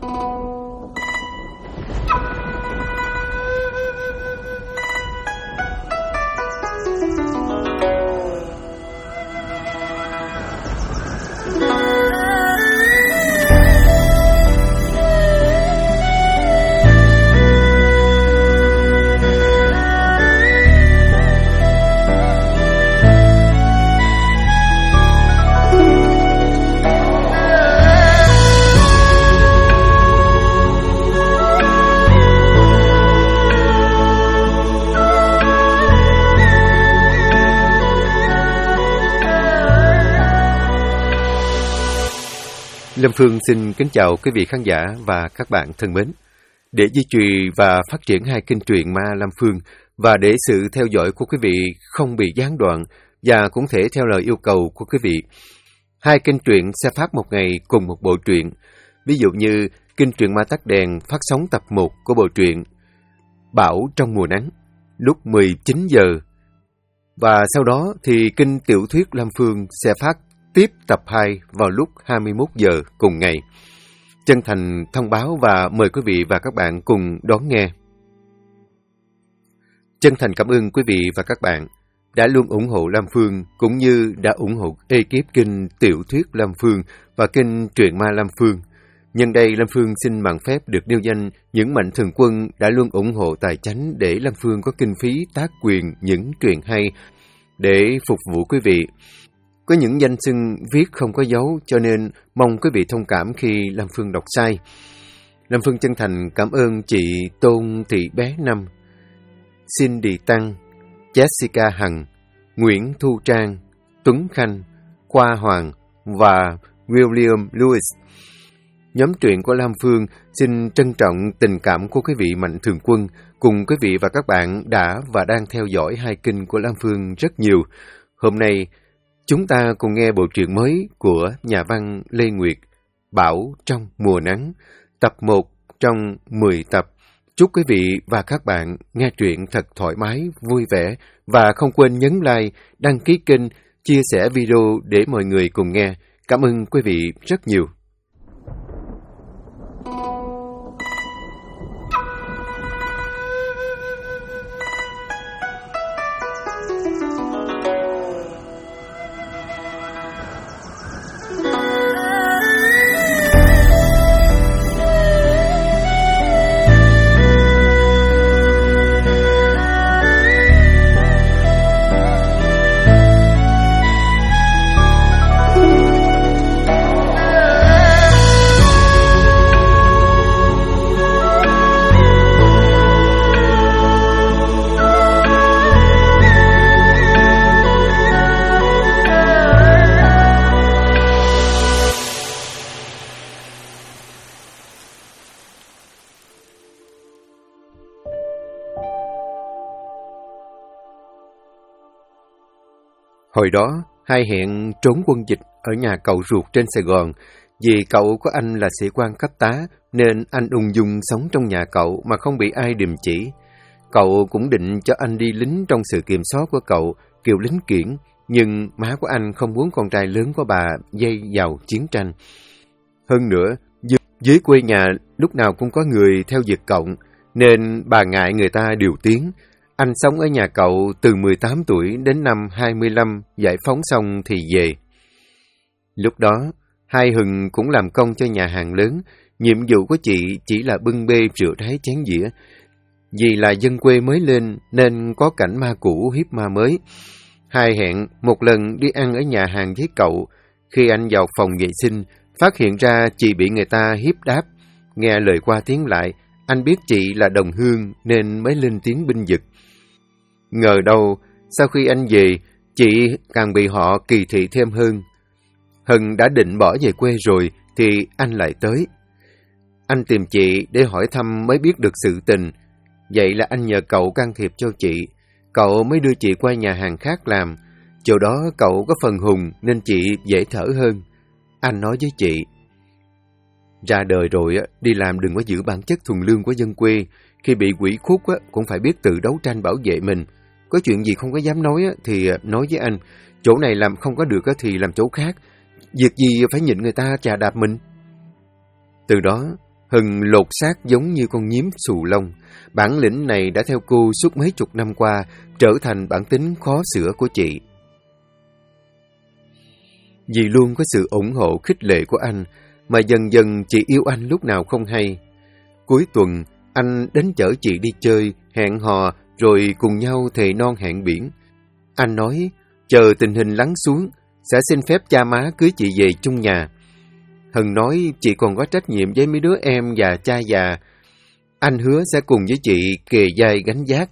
Lâm Phương xin kính chào quý vị khán giả và các bạn thân mến. Để duy trì và phát triển hai kênh truyện ma Lâm Phương và để sự theo dõi của quý vị không bị gián đoạn và cũng thể theo lời yêu cầu của quý vị, hai kênh truyện sẽ phát một ngày cùng một bộ truyện. Ví dụ như kênh truyện ma Tắt Đèn phát sóng tập 1 của bộ truyện Bão Trong Mùa Nắng lúc 19 giờ. Và sau đó thì kênh tiểu thuyết Lâm Phương sẽ phát tiếp tập 2 vào lúc 21 giờ cùng ngày. Chân thành thông báo và mời quý vị và các bạn cùng đón nghe. Chân thành cảm ơn quý vị và các bạn đã luôn ủng hộ Lâm Phương cũng như đã ủng hộ ekip kênh tiểu thuyết Lâm Phương và kênh truyện ma Lâm Phương. Nhân đây Lâm Phương xin mạn phép được nêu danh những mạnh thường quân đã luôn ủng hộ tài chánh để Lâm Phương có kinh phí tác quyền những truyện hay để phục vụ quý vị. Có những danh xưng viết không có dấu cho nên mong quý vị thông cảm khi Lâm Phương đọc sai. Lâm Phương chân thành cảm ơn chị Tôn Thị Bé Năm, Cindy Tăng, Jessica Hằng, Nguyễn Thu Trang, Tuấn Khanh, Khoa Hoàng và William Lewis. Nhóm truyện của Lâm Phương xin trân trọng tình cảm của quý vị mạnh thường quân cùng quý vị và các bạn đã và đang theo dõi hai kênh của Lâm Phương rất nhiều. Hôm nay, chúng ta cùng nghe bộ truyện mới của nhà văn Lê Nguyệt, Bão Trong Mùa Nắng, tập 1 trong 10 tập. Chúc quý vị và các bạn nghe truyện thật thoải mái, vui vẻ và không quên nhấn like, đăng ký kênh, chia sẻ video để mọi người cùng nghe. Cảm ơn quý vị rất nhiều. Hồi đó, hai hẹn trốn quân dịch ở nhà cậu ruột trên Sài Gòn. Vì cậu có anh là sĩ quan cấp tá, nên anh ung dung sống trong nhà cậu mà không bị ai điềm chỉ. Cậu cũng định cho anh đi lính trong sự kiểm soát của cậu, kiểu lính kiển, nhưng má của anh không muốn con trai lớn của bà dây vào chiến tranh. Hơn nữa, dưới quê nhà lúc nào cũng có người theo Việt Cộng, nên bà ngại người ta điều tiếng. Anh sống ở nhà cậu từ 18 tuổi đến năm 25, giải phóng xong thì về. Lúc đó, hai Hừng cũng làm công cho nhà hàng lớn. Nhiệm vụ của chị chỉ là bưng bê rửa ráy chén dĩa. Vì là dân quê mới lên nên có cảnh ma cũ hiếp ma mới. Hai hẹn một lần đi ăn ở nhà hàng với cậu. Khi anh vào phòng vệ sinh, phát hiện ra chị bị người ta hiếp đáp. Nghe lời qua tiếng lại, anh biết chị là đồng hương nên mới lên tiếng binh vực. Ngờ đâu, sau khi anh về, chị càng bị họ kỳ thị thêm hơn. Hân đã định bỏ về quê rồi, thì anh lại tới. Anh tìm chị để hỏi thăm mới biết được sự tình. Vậy là anh nhờ cậu can thiệp cho chị. Cậu mới đưa chị qua nhà hàng khác làm. Chỗ đó cậu có phần hùng nên chị dễ thở hơn. Anh nói với chị, ra đời rồi đi làm đừng có giữ bản chất thuần lương của dân quê. Khi bị quỷ khuất cũng phải biết tự đấu tranh bảo vệ mình. Có chuyện gì không có dám nói thì nói với anh. Chỗ này làm không có được thì làm chỗ khác. Việc gì phải nhịn người ta chà đạp mình. Từ đó, Hừng lột xác giống như con nhím xù lông. Bản lĩnh này đã theo cô suốt mấy chục năm qua, trở thành bản tính khó sửa của chị. Vì luôn có sự ủng hộ khích lệ của anh, mà dần dần chị yêu anh lúc nào không hay. Cuối tuần, anh đến chở chị đi chơi, hẹn hò, rồi cùng nhau thề non hẹn biển. Anh nói, chờ tình hình lắng xuống, sẽ xin phép cha má cưới chị về chung nhà. Hân nói chị còn có trách nhiệm với mấy đứa em và cha già. Anh hứa sẽ cùng với chị kề vai gánh vác.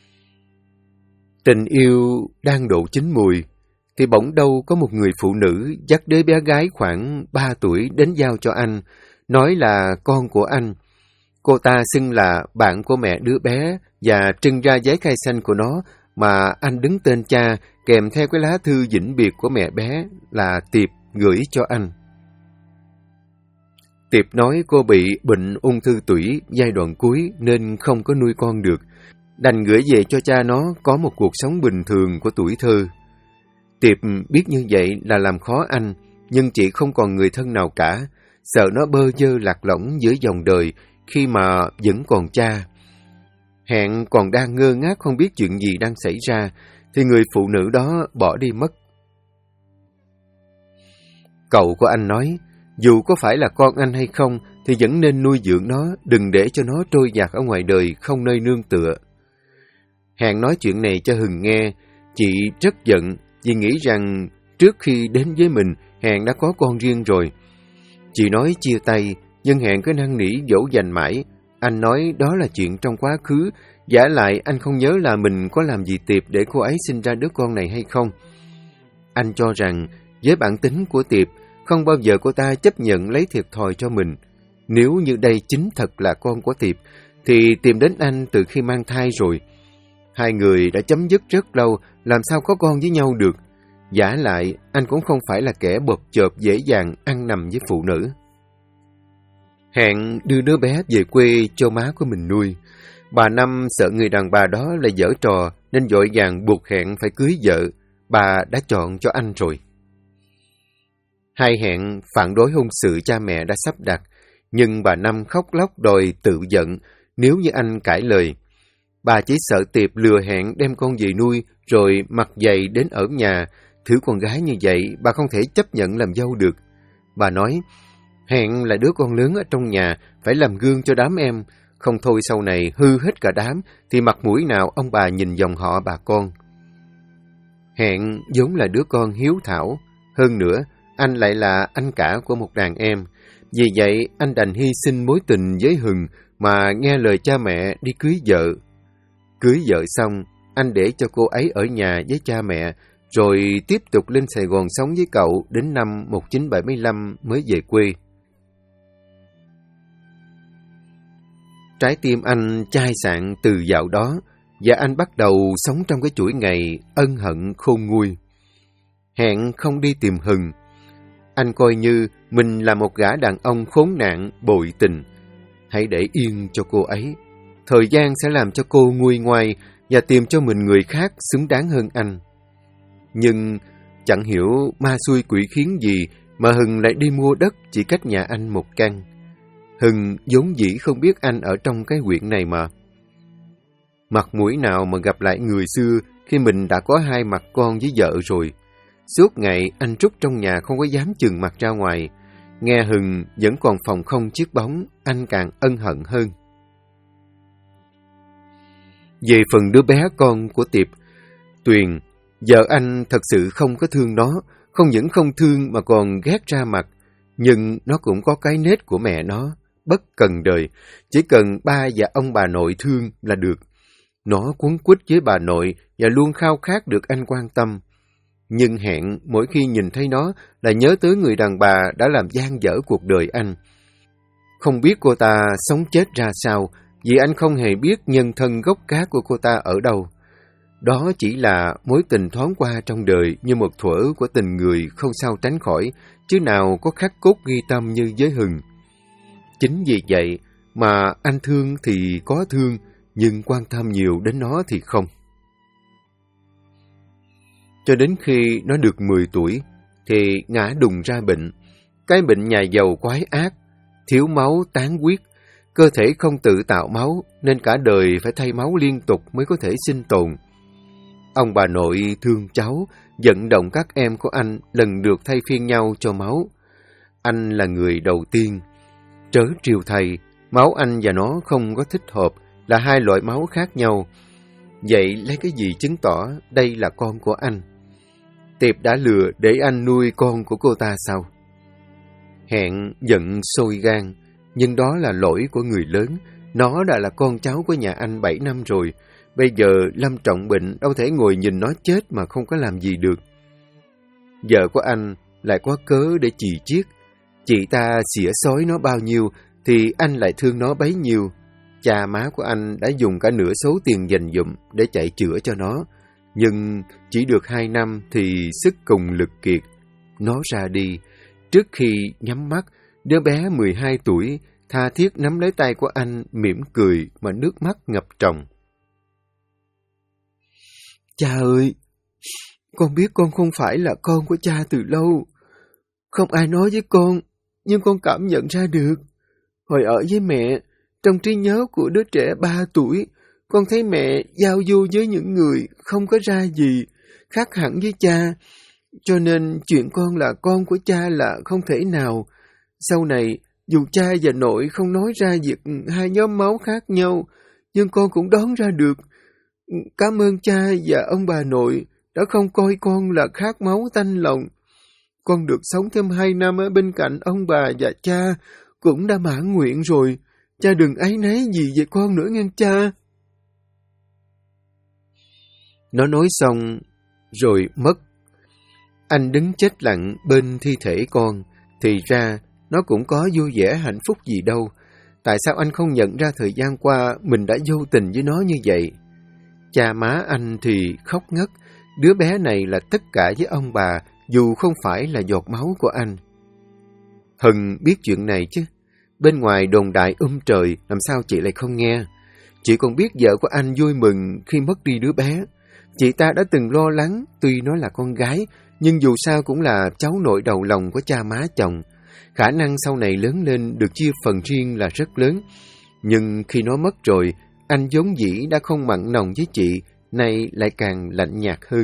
Tình yêu đang độ chín mùi, thì bỗng đâu có một người phụ nữ dắt đứa bé gái khoảng 3 tuổi đến giao cho anh, nói là con của anh. Cô ta xưng là bạn của mẹ đứa bé và trưng ra giấy khai sinh của nó mà anh đứng tên cha kèm theo cái lá thư vĩnh biệt của mẹ bé là Tiệp gửi cho anh. Tiệp nói cô bị bệnh ung thư tủy giai đoạn cuối nên không có nuôi con được, đành gửi về cho cha nó có một cuộc sống bình thường của tuổi thơ. Tiệp biết như vậy là làm khó anh, nhưng chị không còn người thân nào cả, sợ nó bơ vơ lạc lõng giữa dòng đời khi mà vẫn còn cha. Hẹn còn đang ngơ ngác không biết chuyện gì đang xảy ra, thì người phụ nữ đó bỏ đi mất. Cậu của anh nói, dù có phải là con anh hay không, thì vẫn nên nuôi dưỡng nó, đừng để cho nó trôi dạt ở ngoài đời, không nơi nương tựa. Hẹn nói chuyện này cho Hừng nghe, chị rất giận, vì nghĩ rằng trước khi đến với mình, Hẹn đã có con riêng rồi. Chị nói chia tay, nhưng Hẹn cứ năn nỉ dỗ dành mãi. Anh nói đó là chuyện trong quá khứ, vả lại anh không nhớ là mình có làm gì Tiệp để cô ấy sinh ra đứa con này hay không. Anh cho rằng, với bản tính của Tiệp, không bao giờ cô ta chấp nhận lấy thiệt thòi cho mình. Nếu như đây chính thật là con của Tiệp, thì tìm đến anh từ khi mang thai rồi. Hai người đã chấm dứt rất lâu, làm sao có con với nhau được. Vả lại, anh cũng không phải là kẻ bộp chộp dễ dàng ăn nằm với phụ nữ. Hẹn đưa đứa bé về quê cho má của mình nuôi. Bà Năm sợ người đàn bà đó là giở trò, nên vội vàng buộc Hẹn phải cưới vợ. Bà đã chọn cho anh rồi. Hai Hẹn phản đối hôn sự cha mẹ đã sắp đặt, nhưng bà Năm khóc lóc đòi tự giận nếu như anh cãi lời. Bà chỉ sợ Tiệp lừa Hẹn đem con về nuôi, rồi mặc dày đến ở nhà. Thứ con gái như vậy, bà không thể chấp nhận làm dâu được. Bà nói, Hẹn là đứa con lớn ở trong nhà, phải làm gương cho đám em. Không thôi sau này hư hết cả đám, thì mặt mũi nào ông bà nhìn dòng họ bà con. Hẹn vốn là đứa con hiếu thảo. Hơn nữa, anh lại là anh cả của một đàn em. Vì vậy, anh đành hy sinh mối tình với Hừng mà nghe lời cha mẹ đi cưới vợ. Cưới vợ xong, anh để cho cô ấy ở nhà với cha mẹ, rồi tiếp tục lên Sài Gòn sống với cậu đến năm 1975 mới về quê. Trái tim anh chai sạn từ dạo đó, và anh bắt đầu sống trong cái chuỗi ngày ân hận khôn nguôi. Hẹn không đi tìm Hừng. Anh coi như mình là một gã đàn ông khốn nạn, bội tình. Hãy để yên cho cô ấy. Thời gian sẽ làm cho cô nguôi ngoai và tìm cho mình người khác xứng đáng hơn anh. Nhưng chẳng hiểu ma xui quỷ khiến gì mà Hừng lại đi mua đất chỉ cách nhà anh một căn. Hừng vốn dĩ không biết anh ở trong cái huyện này mà. Mặt mũi nào mà gặp lại người xưa khi mình đã có hai mặt con với vợ rồi. Suốt ngày anh trút trong nhà không có dám chừng mặt ra ngoài. Nghe Hừng vẫn còn phòng không chiếc bóng, anh càng ân hận hơn. Về phần đứa bé con của Tiệp, Tuyền, vợ anh thật sự không có thương nó, không những không thương mà còn ghét ra mặt. Nhưng nó cũng có cái nết của mẹ nó, bất cần đời, chỉ cần ba và ông bà nội thương là được. Nó quấn quýt với bà nội và luôn khao khát được anh quan tâm. Nhưng Hẹn mỗi khi nhìn thấy nó là nhớ tới người đàn bà đã làm dang dở cuộc đời anh. Không biết cô ta sống chết ra sao, vì anh không hề biết nhân thân gốc gác của cô ta ở đâu. Đó chỉ là mối tình thoáng qua trong đời như một thuở của tình người không sao tránh khỏi, chứ nào có khắc cốt ghi tâm như với Hừng. Chính vì vậy mà anh thương thì có thương, nhưng quan tâm nhiều đến nó thì không. Cho đến khi nó được 10 tuổi, thì ngã đùng ra bệnh. Cái bệnh nhà giàu quái ác, thiếu máu tán huyết, Cơ thể không tự tạo máu nên cả đời phải thay máu liên tục mới có thể sinh tồn. Ông bà nội thương cháu, vận động các em của anh lần lượt thay phiên nhau cho máu. Anh là người đầu tiên. Trớ trêu thầy, máu anh và nó không có thích hợp, là hai loại máu khác nhau. Vậy lấy cái gì chứng tỏ đây là con của anh? Tiệp đã lừa để anh nuôi con của cô ta sao? Hẹn giận sôi gan, nhưng đó là lỗi của người lớn. Nó đã là con cháu của nhà anh 7 năm rồi. Bây giờ Lâm trọng bệnh, đâu thể ngồi nhìn nó chết mà không có làm gì được. Vợ của anh lại có cớ để chì chiết. Chị ta xỉa xói nó bao nhiêu thì anh lại thương nó bấy nhiêu. Cha má của anh đã dùng cả nửa số tiền dành dụm để chạy chữa cho nó. Nhưng chỉ được 2 năm thì sức cùng lực kiệt. Nó ra đi. Trước khi nhắm mắt, đứa bé 12 tuổi tha thiết nắm lấy tay của anh, mỉm cười mà nước mắt ngập tròng. Cha ơi, con biết con không phải là con của cha từ lâu. Không ai nói với con, nhưng con cảm nhận ra được. Hồi ở với mẹ, trong trí nhớ của đứa trẻ 3 tuổi, con thấy mẹ giao du với những người không có ra gì, khác hẳn với cha. Cho nên chuyện con là con của cha là không thể nào. Sau này, dù cha và nội không nói ra việc hai nhóm máu khác nhau, nhưng con cũng đoán ra được. Cảm ơn cha và ông bà nội đã không coi con là khác máu tanh lòng. Con được sống thêm 2 năm ở bên cạnh ông bà và cha cũng đã mãn nguyện rồi. Cha đừng áy náy gì về con nữa nghe cha. Nó nói xong rồi mất. Anh đứng chết lặng bên thi thể con. Thì ra nó cũng có vui vẻ hạnh phúc gì đâu. Tại sao anh không nhận ra thời gian qua mình đã vô tình với nó như vậy? Cha má anh thì khóc ngất. Đứa bé này là tất cả với ông bà, dù không phải là giọt máu của anh. Hân biết chuyện này chứ. Bên ngoài đồn đại trời, làm sao chị lại không nghe? Chị còn biết vợ của anh vui mừng khi mất đi đứa bé. Chị ta đã từng lo lắng, tuy nó là con gái, nhưng dù sao cũng là cháu nội đầu lòng của cha má chồng. Khả năng sau này lớn lên được chia phần riêng là rất lớn. Nhưng khi nó mất rồi, anh vốn dĩ đã không mặn nồng với chị, nay lại càng lạnh nhạt hơn.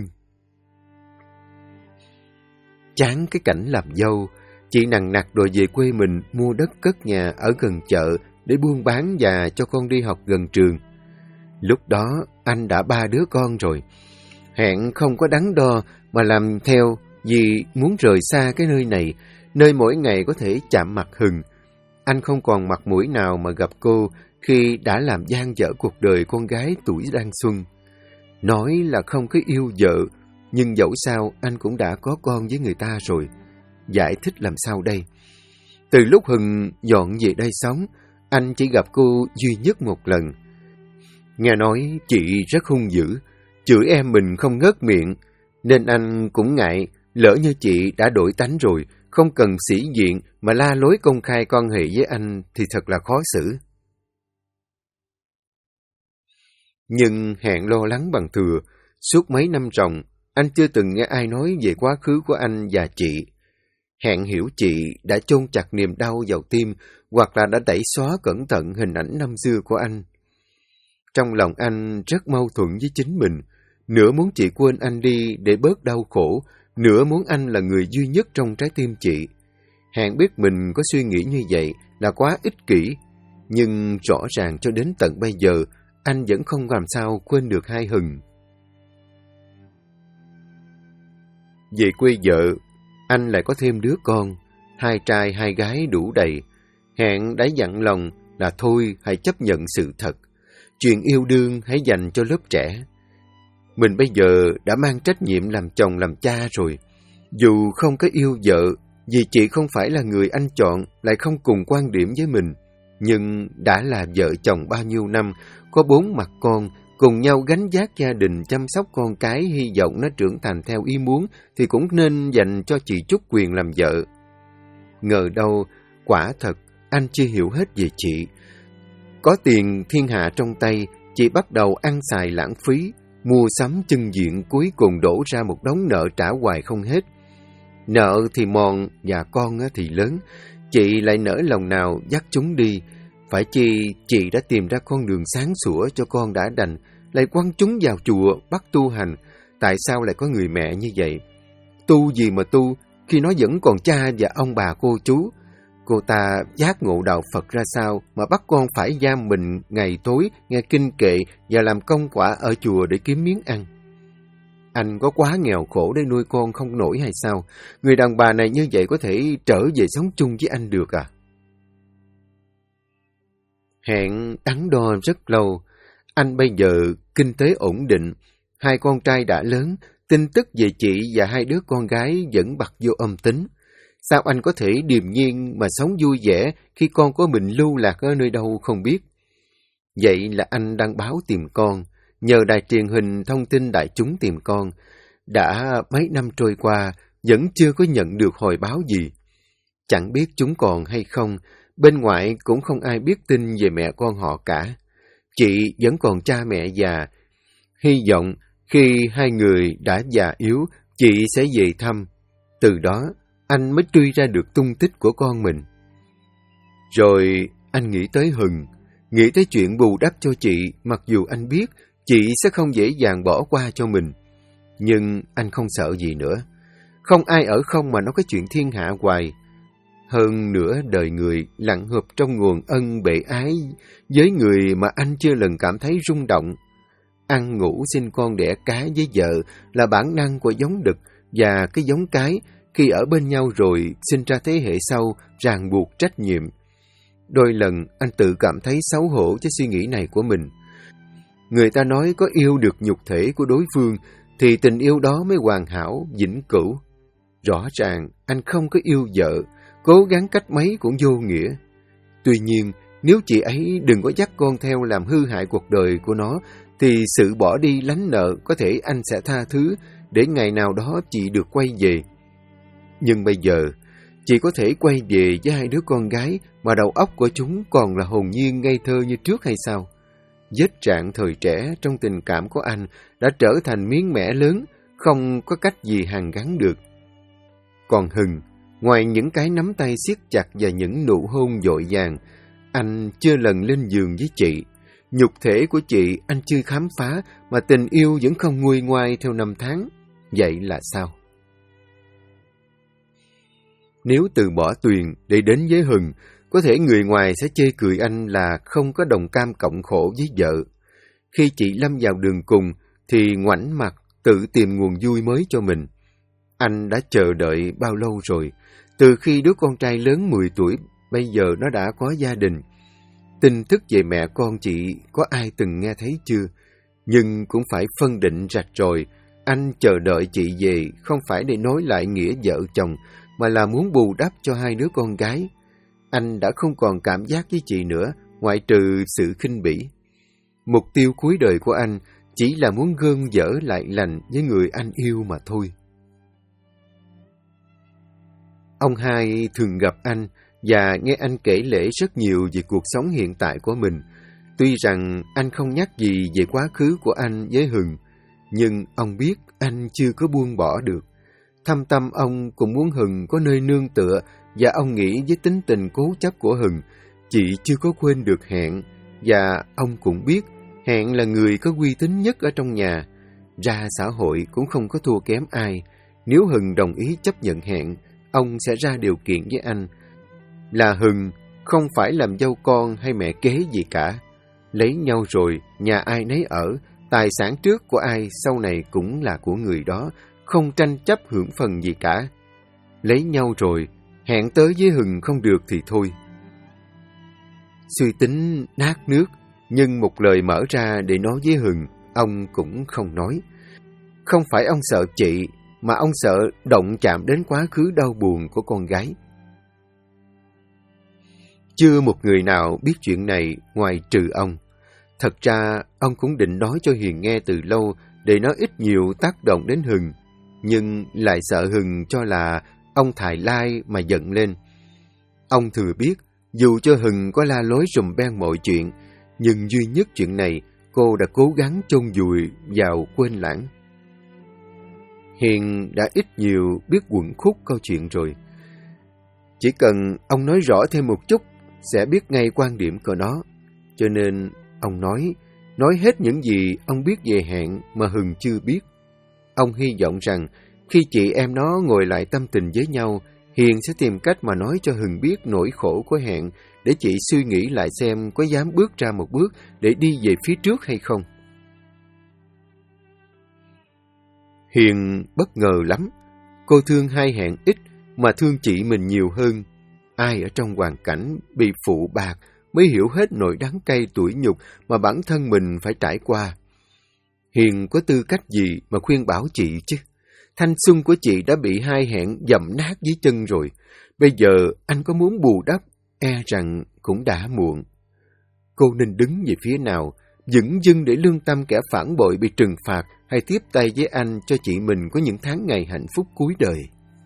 Chán cái cảnh làm dâu, chị nằng nặc đòi về quê mình mua đất cất nhà ở gần chợ để buôn bán và cho con đi học gần trường. Lúc đó anh đã 3 đứa con rồi. Hẹn không có đắn đo mà làm theo vì muốn rời xa cái nơi này, nơi mỗi ngày có thể chạm mặt Hừng. Anh không còn mặt mũi nào mà gặp cô khi đã làm dang dở cuộc đời con gái tuổi đang xuân. Nói là không có yêu vợ, nhưng dẫu sao anh cũng đã có con với người ta rồi. Giải thích làm sao đây? Từ lúc Hừng dọn về đây sống, anh chỉ gặp cô duy nhất một lần. Nghe nói chị rất hung dữ, chửi em mình không ngớt miệng, nên anh cũng ngại, lỡ như chị đã đổi tánh rồi, không cần sĩ diện mà la lối công khai quan hệ với anh thì thật là khó xử. Nhưng Hẹn lo lắng bằng thừa, suốt mấy năm ròng, anh chưa từng nghe ai nói về quá khứ của anh và chị. Hẹn hiểu chị đã chôn chặt niềm đau vào tim, hoặc là đã tẩy xóa cẩn thận hình ảnh năm xưa của anh. Trong lòng anh rất mâu thuẫn với chính mình, nửa muốn chị quên anh đi để bớt đau khổ, nửa muốn anh là người duy nhất trong trái tim chị. Hẹn biết mình có suy nghĩ như vậy là quá ích kỷ, nhưng rõ ràng cho đến tận bây giờ, anh vẫn không làm sao quên được hai Hừng. Về quê vợ, anh lại có thêm đứa con, 2 trai 2 gái đủ đầy. Hẹn đã dặn lòng là thôi hãy chấp nhận sự thật. Chuyện yêu đương hãy dành cho lớp trẻ. Mình bây giờ đã mang trách nhiệm làm chồng làm cha rồi. Dù không có yêu vợ, vì chị không phải là người anh chọn, lại không cùng quan điểm với mình. Nhưng đã là vợ chồng bao nhiêu năm, có 4 mặt con, cùng nhau gánh vác gia đình, chăm sóc con cái, hy vọng nó trưởng thành theo ý muốn, thì cũng nên dành cho chị chút quyền làm vợ. Ngờ đâu, quả thật, anh chưa hiểu hết về chị. Có tiền thiên hạ trong tay, chị bắt đầu ăn xài lãng phí, mua sắm chân diện, cuối cùng đổ ra một đống nợ trả hoài không hết. Nợ thì mòn và con thì lớn, chị lại nỡ lòng nào dắt chúng đi. Phải chi chị đã tìm ra con đường sáng sủa cho con đã đành, lại quăng chúng vào chùa bắt tu hành. Tại sao lại có người mẹ như vậy? Tu gì mà tu, khi nó vẫn còn cha và ông bà cô chú. Cô ta giác ngộ đạo Phật ra sao mà bắt con phải giam mình ngày tối nghe kinh kệ và làm công quả ở chùa để kiếm miếng ăn? Anh có quá nghèo khổ để nuôi con không nổi hay sao? Người đàn bà này như vậy có thể trở về sống chung với anh được à? Hẹn đắn đo rất lâu. Anh bây giờ kinh tế ổn định, hai con trai đã lớn, tin tức về chị và hai đứa con gái vẫn bặt vô âm tính. Sao anh có thể điềm nhiên mà sống vui vẻ khi con của mình lưu lạc ở nơi đâu không biết? Vậy là anh đăng báo tìm con, nhờ đài truyền hình thông tin đại chúng tìm con. Đã mấy năm trôi qua, vẫn chưa có nhận được hồi báo gì. Chẳng biết chúng còn hay không, bên ngoại cũng không ai biết tin về mẹ con họ cả. Chị vẫn còn cha mẹ già. Hy vọng khi hai người đã già yếu, chị sẽ về thăm. Từ đó, anh mới truy ra được tung tích của con mình. Rồi anh nghĩ tới Hừng, nghĩ tới chuyện bù đắp cho chị, mặc dù anh biết chị sẽ không dễ dàng bỏ qua cho mình. Nhưng anh không sợ gì nữa. Không ai ở không mà nói cái chuyện thiên hạ hoài. Hơn nữa đời người lặng hợp trong nguồn ân bệ ái với người mà anh chưa lần cảm thấy rung động. Ăn ngủ sinh con đẻ cái với vợ là bản năng của giống đực, và cái giống cái khi ở bên nhau rồi sinh ra thế hệ sau ràng buộc trách nhiệm. Đôi lần anh tự cảm thấy xấu hổ cho suy nghĩ này của mình. Người ta nói có yêu được nhục thể của đối phương thì tình yêu đó mới hoàn hảo, vĩnh cửu. Rõ ràng anh không có yêu vợ, cố gắng cách mấy cũng vô nghĩa. Tuy nhiên, nếu chị ấy đừng có dắt con theo làm hư hại cuộc đời của nó, thì sự bỏ đi lánh nợ có thể anh sẽ tha thứ để ngày nào đó chị được quay về. Nhưng bây giờ, chị có thể quay về với hai đứa con gái mà đầu óc của chúng còn là hồn nhiên ngây thơ như trước hay sao? Vết rạn thời trẻ trong tình cảm của anh đã trở thành miếng mẻ lớn, không có cách gì hàn gắn được. Còn Hừng, ngoài những cái nắm tay siết chặt và những nụ hôn dội vàng, anh chưa lần lên giường với chị. Nhục thể của chị anh chưa khám phá, mà tình yêu vẫn không nguôi ngoai theo năm tháng. Vậy là sao? Nếu từ bỏ Tuyền để đến với Hừng, có thể người ngoài sẽ chê cười anh là không có đồng cam cộng khổ với vợ. Khi chị lâm vào đường cùng, thì ngoảnh mặt tự tìm nguồn vui mới cho mình. Anh đã chờ đợi bao lâu rồi? Từ khi đứa con trai lớn 10 tuổi, bây giờ nó đã có gia đình. Tin tức về mẹ con chị có ai từng nghe thấy chưa? Nhưng cũng phải phân định rạch rồi. Anh chờ đợi chị về không phải để nối lại nghĩa vợ chồng, mà là muốn bù đắp cho hai đứa con gái. Anh đã không còn cảm giác với chị nữa, ngoại trừ sự khinh bỉ. Mục tiêu cuối đời của anh chỉ là muốn gơn dở lại lành với người anh yêu mà thôi. Ông hai thường gặp anh và nghe anh kể lể rất nhiều về cuộc sống hiện tại của mình. Tuy rằng anh không nhắc gì về quá khứ của anh với Hừng, nhưng ông biết anh chưa có buông bỏ được. Thâm tâm ông cũng muốn Hừng có nơi nương tựa, và ông nghĩ với tính tình cố chấp của Hừng, chị chưa có quên được Hẹn, và ông cũng biết Hẹn là người có uy tín nhất ở trong nhà. Ra xã hội cũng không có thua kém ai. Nếu Hừng đồng ý chấp nhận Hẹn, ông sẽ ra điều kiện với anh. Là Hừng, không phải làm dâu con hay mẹ kế gì cả. Lấy nhau rồi, nhà ai nấy ở, tài sản trước của ai sau này cũng là của người đó, không tranh chấp hưởng phần gì cả. Lấy nhau rồi, Hẹn tới với Hừng không được thì thôi. Suy tính nát nước, nhưng một lời mở ra để nói với Hừng, ông cũng không nói. Không phải ông sợ chị, mà ông sợ động chạm đến quá khứ đau buồn của con gái. Chưa một người nào biết chuyện này ngoài trừ ông. Thật ra, ông cũng định nói cho Hiền nghe từ lâu để nó ít nhiều tác động đến Hừng, nhưng lại sợ Hừng cho là ông thài lai mà giận lên. Ông thừa biết, dù cho Hừng có la lối rùm beng mọi chuyện, nhưng duy nhất chuyện này cô đã cố gắng chôn vùi vào quên lãng. Hiền đã ít nhiều biết quẩn khúc câu chuyện rồi. Chỉ cần ông nói rõ thêm một chút, sẽ biết ngay quan điểm của nó. Cho nên ông nói hết những gì ông biết về Hẹn mà Hừng chưa biết. Ông hy vọng rằng khi chị em nó ngồi lại tâm tình với nhau, Hiền sẽ tìm cách mà nói cho Hừng biết nỗi khổ của Hẹn, để chị suy nghĩ lại xem có dám bước ra một bước để đi về phía trước hay không. Hiền bất ngờ lắm. Cô thương hai Hẹn ít mà thương chị mình nhiều hơn. Ai ở trong hoàn cảnh bị phụ bạc mới hiểu hết nỗi đắng cay tủi nhục mà bản thân mình phải trải qua. Hiền có tư cách gì mà khuyên bảo chị chứ? Thanh xuân của chị đã bị hai Hẹn dẫm nát dưới chân rồi. Bây giờ anh có muốn bù đắp, e rằng cũng đã muộn. Cô nên đứng về phía nào, dửng dưng để lương tâm kẻ phản bội bị trừng phạt, hay tiếp tay với anh cho chị mình có những tháng ngày hạnh phúc cuối đời?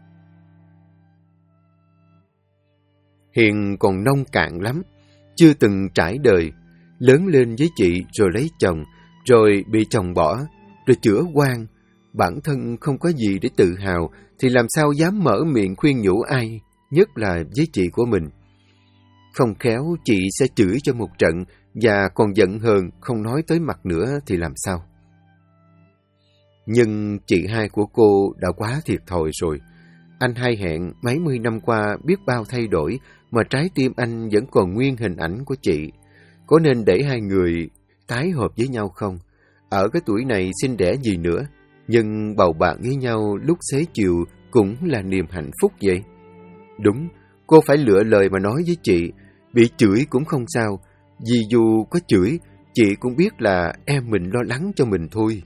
Hiền còn nông cạn lắm, chưa từng trải đời, lớn lên với chị rồi lấy chồng, rồi bị chồng bỏ, rồi chữa oan. Bản thân không có gì để tự hào, thì làm sao dám mở miệng khuyên nhủ ai, nhất là với chị của mình. Không khéo chị sẽ chửi cho một trận, và còn giận hơn không nói tới mặt nữa thì làm sao? Nhưng chị hai của cô đã quá thiệt thòi rồi. Anh hai Hẹn mấy mươi năm qua biết bao thay đổi, mà trái tim anh vẫn còn nguyên hình ảnh của chị. Có nên để hai người tái hợp với nhau không? Ở cái tuổi này xin đẻ gì nữa, nhưng bầu bạn với nhau lúc xế chiều cũng là niềm hạnh phúc vậy. Đúng, cô phải lựa lời mà nói với chị. Bị chửi cũng không sao, vì dù có chửi, chị cũng biết là em mình lo lắng cho mình thôi.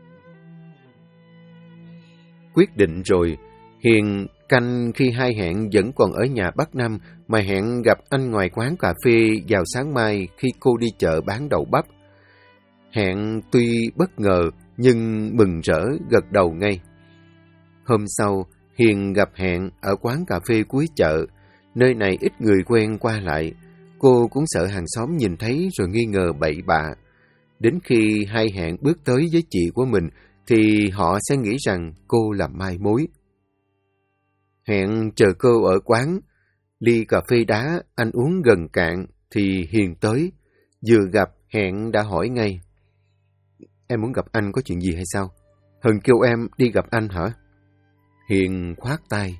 Quyết định rồi, Hiền canh khi hai Hẹn vẫn còn ở nhà bác Năm mà hẹn gặp anh ngoài quán cà phê vào sáng mai khi cô đi chợ bán đậu bắp. Hẹn tuy bất ngờ nhưng mừng rỡ gật đầu ngay. Hôm sau, Hiền gặp Hẹn ở quán cà phê cuối chợ. Nơi này ít người quen qua lại. Cô cũng sợ hàng xóm nhìn thấy rồi nghi ngờ bậy bạ. Đến khi hai Hẹn bước tới với chị của mình thì họ sẽ nghĩ rằng cô là mai mối. Hẹn chờ cô ở quán. Ly cà phê đá anh uống gần cạn thì Hiền tới. Vừa gặp Hẹn đã hỏi ngay. Em muốn gặp anh có chuyện gì hay sao? Hân kêu em đi gặp anh hả? Hiền khoát tay.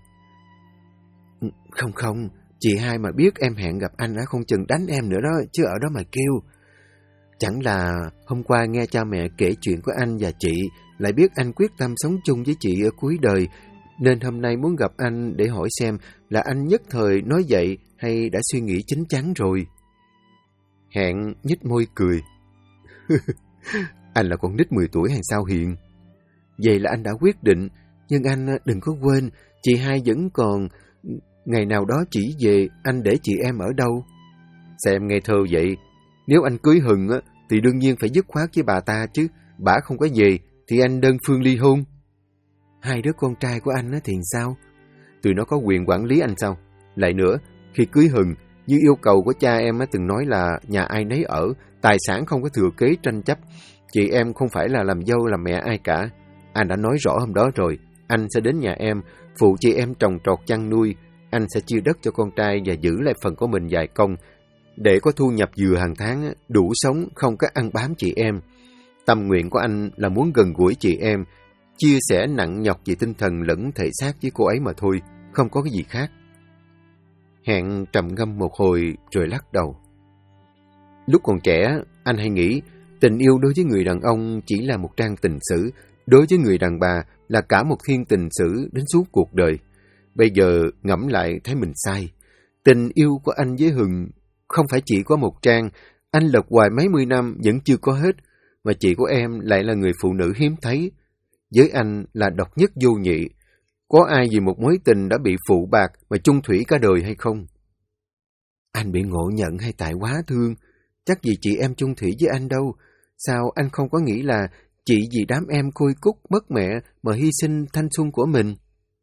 Không, chị hai mà biết em hẹn gặp anh á không chừng đánh em nữa đó, chứ ở đó mà kêu. Chẳng là hôm qua nghe cha mẹ kể chuyện của anh và chị, lại biết anh quyết tâm sống chung với chị ở cuối đời, nên hôm nay muốn gặp anh để hỏi xem là anh nhất thời nói vậy hay đã suy nghĩ chín chắn rồi. Hẹn nhếch môi cười. Anh là con nít 10 tuổi hay sao Hiền? Vậy là anh đã quyết định, nhưng anh đừng có quên, chị hai vẫn còn. Ngày nào đó chỉ về, anh để chị em ở đâu? Xem ngây thơ vậy. Nếu anh cưới Hừng á, thì đương nhiên phải dứt khoát với bà ta chứ. Bả không có về, thì anh đơn phương ly hôn. Hai đứa con trai của anh á thì sao? Tụi nó có quyền quản lý anh sao? Lại nữa, khi cưới Hừng, như yêu cầu của cha em á từng nói là nhà ai nấy ở, tài sản không có thừa kế tranh chấp. Chị em không phải là làm dâu làm mẹ ai cả. Anh đã nói rõ hôm đó rồi, anh sẽ đến nhà em, phụ chị em trồng trọt chăn nuôi. Anh sẽ chia đất cho con trai và giữ lại phần của mình vài công, để có thu nhập vừa hàng tháng, đủ sống, không có ăn bám chị em. Tâm nguyện của anh là muốn gần gũi chị em, chia sẻ nặng nhọc về tinh thần lẫn thể xác với cô ấy mà thôi, không có cái gì khác. Hẹn trầm ngâm một hồi rồi lắc đầu. Lúc còn trẻ, anh hay nghĩ tình yêu đối với người đàn ông chỉ là một trang tình sử, đối với người đàn bà là cả một thiên tình sử đến suốt cuộc đời. Bây giờ ngẫm lại thấy mình sai. Tình yêu của anh với Hừng không phải chỉ có một trang, anh lật hoài mấy mươi năm vẫn chưa có hết, mà chị của em lại là người phụ nữ hiếm thấy. Với anh là độc nhất vô nhị. Có ai vì một mối tình đã bị phụ bạc mà chung thủy cả đời hay không? Anh bị ngộ nhận hay tại quá thương? Chắc gì chị em chung thủy với anh đâu. Sao anh không có nghĩ là chị vì đám em côi cút mất mẹ mà hy sinh thanh xuân của mình?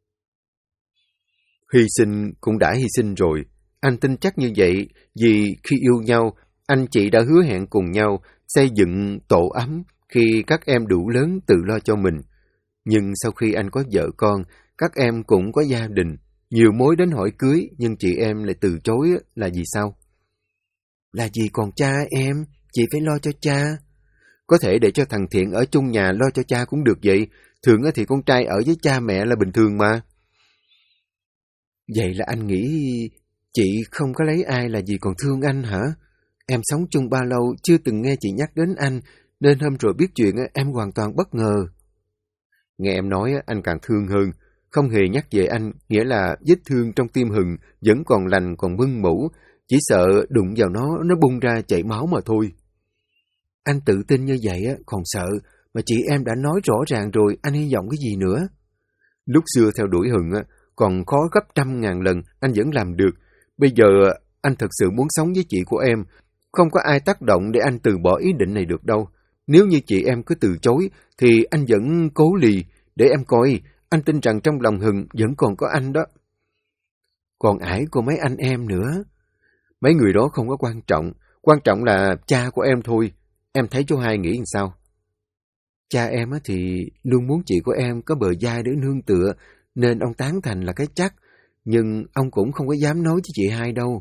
Hy sinh cũng đã hy sinh rồi. Anh tin chắc như vậy vì khi yêu nhau, anh chị đã hứa hẹn cùng nhau xây dựng tổ ấm khi các em đủ lớn tự lo cho mình. Nhưng sau khi anh có vợ con, các em cũng có gia đình, nhiều mối đến hỏi cưới, nhưng chị em lại từ chối là vì sao? Là gì còn cha em, chị phải lo cho cha. Có thể để cho thằng Thiện ở chung nhà lo cho cha cũng được vậy. Thường thì con trai ở với cha mẹ là bình thường mà. Vậy là anh nghĩ chị không có lấy ai là gì còn thương anh hả? Em sống chung bao lâu chưa từng nghe chị nhắc đến anh, nên hôm rồi biết chuyện em hoàn toàn bất ngờ. Nghe em nói anh càng thương hơn. Không hề nhắc về anh, nghĩa là vết thương trong tim Hừng vẫn còn lành còn mưng mủ, chỉ sợ đụng vào nó bung ra chảy máu mà thôi. Anh tự tin như vậy còn sợ, mà chị em đã nói rõ ràng rồi, anh hy vọng cái gì nữa? Lúc xưa theo đuổi Hừng còn khó gấp 100.000 lần, anh vẫn làm được. Bây giờ anh thật sự muốn sống với chị của em, không có ai tác động để anh từ bỏ ý định này được đâu. Nếu như chị em cứ từ chối, thì anh vẫn cố lì, để em coi, anh tin rằng trong lòng Hừng vẫn còn có anh đó. Còn ải của mấy anh em nữa. Mấy người đó không có quan trọng là cha của em thôi. Em thấy chú Hai nghĩ làm sao? Cha em thì luôn muốn chị của em có bờ vai để nương tựa, nên ông tán thành là cái chắc, nhưng ông cũng không có dám nói với chị Hai đâu.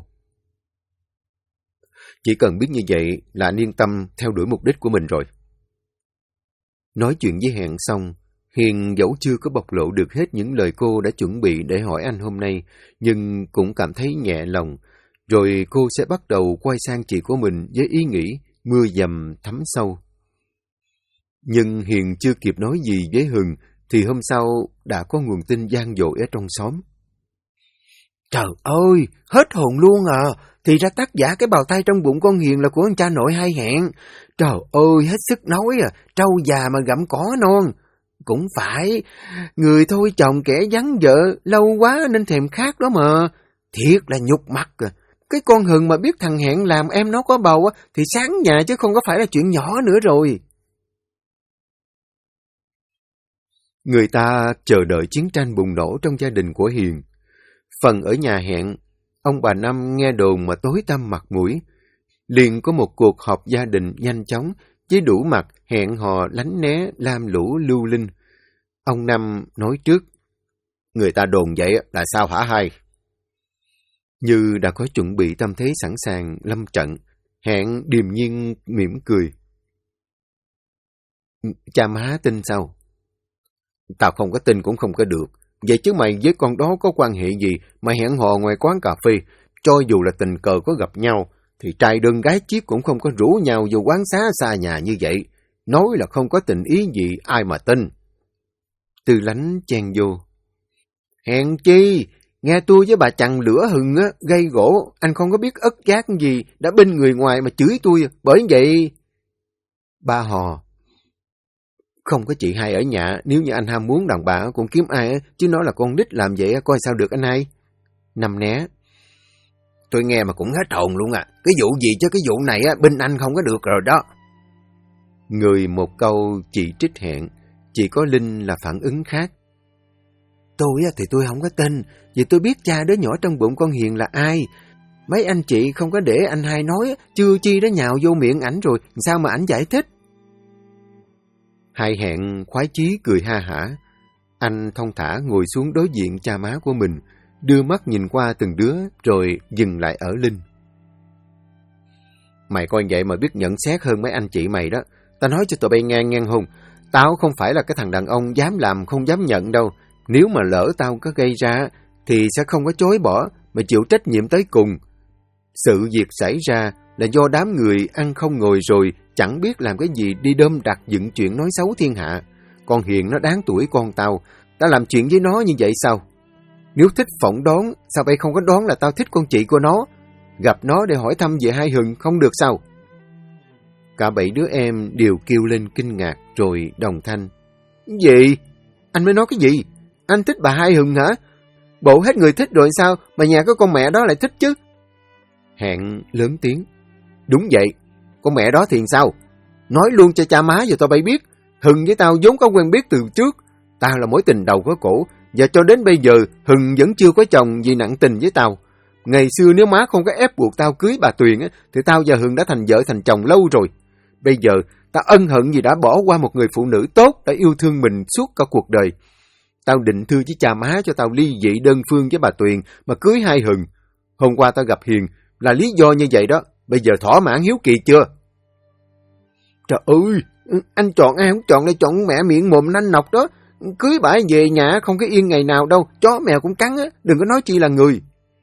Chỉ cần biết như vậy là anh yên tâm theo đuổi mục đích của mình rồi. Nói chuyện với Hẹn xong, Hiền dẫu chưa có bộc lộ được hết những lời cô đã chuẩn bị để hỏi anh hôm nay, nhưng cũng cảm thấy nhẹ lòng. Rồi cô sẽ bắt đầu quay sang chị của mình với ý nghĩ mưa dầm thấm sâu. Nhưng Hiền chưa kịp nói gì với Hừng, thì hôm sau đã có nguồn tin vang dội ở trong xóm. Trời ơi, hết hồn luôn à! Thì ra tác giả cái bào thai trong bụng con Hiền là của anh cha nội Hai Hẹn. Trời ơi, hết sức nói à, trâu già mà gặm cỏ non. Cũng phải, người thôi chồng kẻ vắng vợ, lâu quá nên thèm khát đó mà. Thiệt là nhục mặt à. Cái con Hừng mà biết thằng Hẹn làm em nó có bầu thì sáng nhà chứ không có phải là chuyện nhỏ nữa rồi. Người ta chờ đợi chiến tranh bùng nổ trong gia đình của Hiền. Phần ở nhà Hẹn, ông bà Năm nghe đồn mà tối tăm mặt mũi. Liền có một cuộc họp gia đình nhanh chóng, với đủ mặt hẹn hò lánh né, lam lũ lưu linh. Ông Năm nói trước, người ta đồn vậy là sao hả Hai? Như đã có chuẩn bị tâm thế sẵn sàng lâm trận, Hẹn điềm nhiên mỉm cười. Cha má tin sao? Tao không có tin cũng không có được. Vậy chứ mày với con đó có quan hệ gì mà hẹn hò ngoài quán cà phê? Cho dù là tình cờ có gặp nhau, thì trai đơn gái chiếc cũng không có rủ nhau vô quán xá xa nhà như vậy. Nói là không có tình ý gì, ai mà tin? Tư Lánh chen vô. Hèn chi, nghe tôi với bà chằn lửa Hừng gây gỗ, anh không có biết ất giác gì, đã bên người ngoài mà chửi tôi, bởi vậy... Ba Hò. Không có chị Hai ở nhà, nếu như anh ham muốn đàn bà cũng kiếm ai, chứ nó là con nít làm vậy coi sao được anh Hai. Năm Né. Tôi nghe mà cũng hết hồn luôn à, cái vụ gì chứ cái vụ này bên anh không có được rồi đó. Người một câu chỉ trích Hẹn, chỉ có Linh là phản ứng khác. Tôi thì tôi không có tin, vì tôi biết cha đứa nhỏ trong bụng con Hiền là ai. Mấy anh chị không có để anh Hai nói, chưa chi đã nhào vô miệng ảnh rồi, sao mà ảnh giải thích? Hai Hẹn khoái chí cười ha hả. Anh thong thả ngồi xuống đối diện cha má của mình, đưa mắt nhìn qua từng đứa rồi dừng lại ở Linh. Mày coi vậy mà biết nhận xét hơn mấy anh chị mày đó. Tao nói cho tụi bay nghe hùng. Tao không phải là cái thằng đàn ông dám làm không dám nhận đâu. Nếu mà lỡ tao có gây ra thì sẽ không có chối bỏ mà chịu trách nhiệm tới cùng. Sự việc xảy ra là do đám người ăn không ngồi rồi chẳng biết làm cái gì đi đơm đặt dựng chuyện nói xấu thiên hạ. Con Hiền nó đáng tuổi con tao, tao làm chuyện với nó như vậy sao? Nếu thích phỏng đoán, sao bay không có đoán là tao thích con chị của nó? Gặp nó để hỏi thăm về Hai Hừng không được sao? Cả 7 đứa em đều kêu lên kinh ngạc rồi đồng thanh. Gì? Anh mới nói cái gì? Anh thích bà Hai Hừng hả? Bộ hết người thích rồi sao mà nhà có con mẹ đó lại thích chứ? Hẹn lớn tiếng. Đúng vậy, con mẹ đó thì sao? Nói luôn cho cha má và tao bay biết. Hừng với tao vốn có quen biết từ trước. Tao là mối tình đầu có cổ, và cho đến bây giờ Hừng vẫn chưa có chồng vì nặng tình với tao. Ngày xưa nếu má không có ép buộc tao cưới bà Tuyền thì tao và Hừng đã thành vợ thành chồng lâu rồi. Bây giờ tao ân hận vì đã bỏ qua một người phụ nữ tốt đã yêu thương mình suốt cả cuộc đời. Tao định thưa với cha má cho tao ly dị đơn phương với bà Tuyền mà cưới Hai Hừng. Hôm qua tao gặp Hiền là lý do như vậy đó. Bây giờ thỏa mãn hiếu kỳ chưa? Trời ơi, anh chọn ai không chọn lại chọn mẹ miệng mồm nanh nọc đó. Cưới bả về nhà không có yên ngày nào đâu, chó mèo cũng cắn á, đừng có nói chi là người.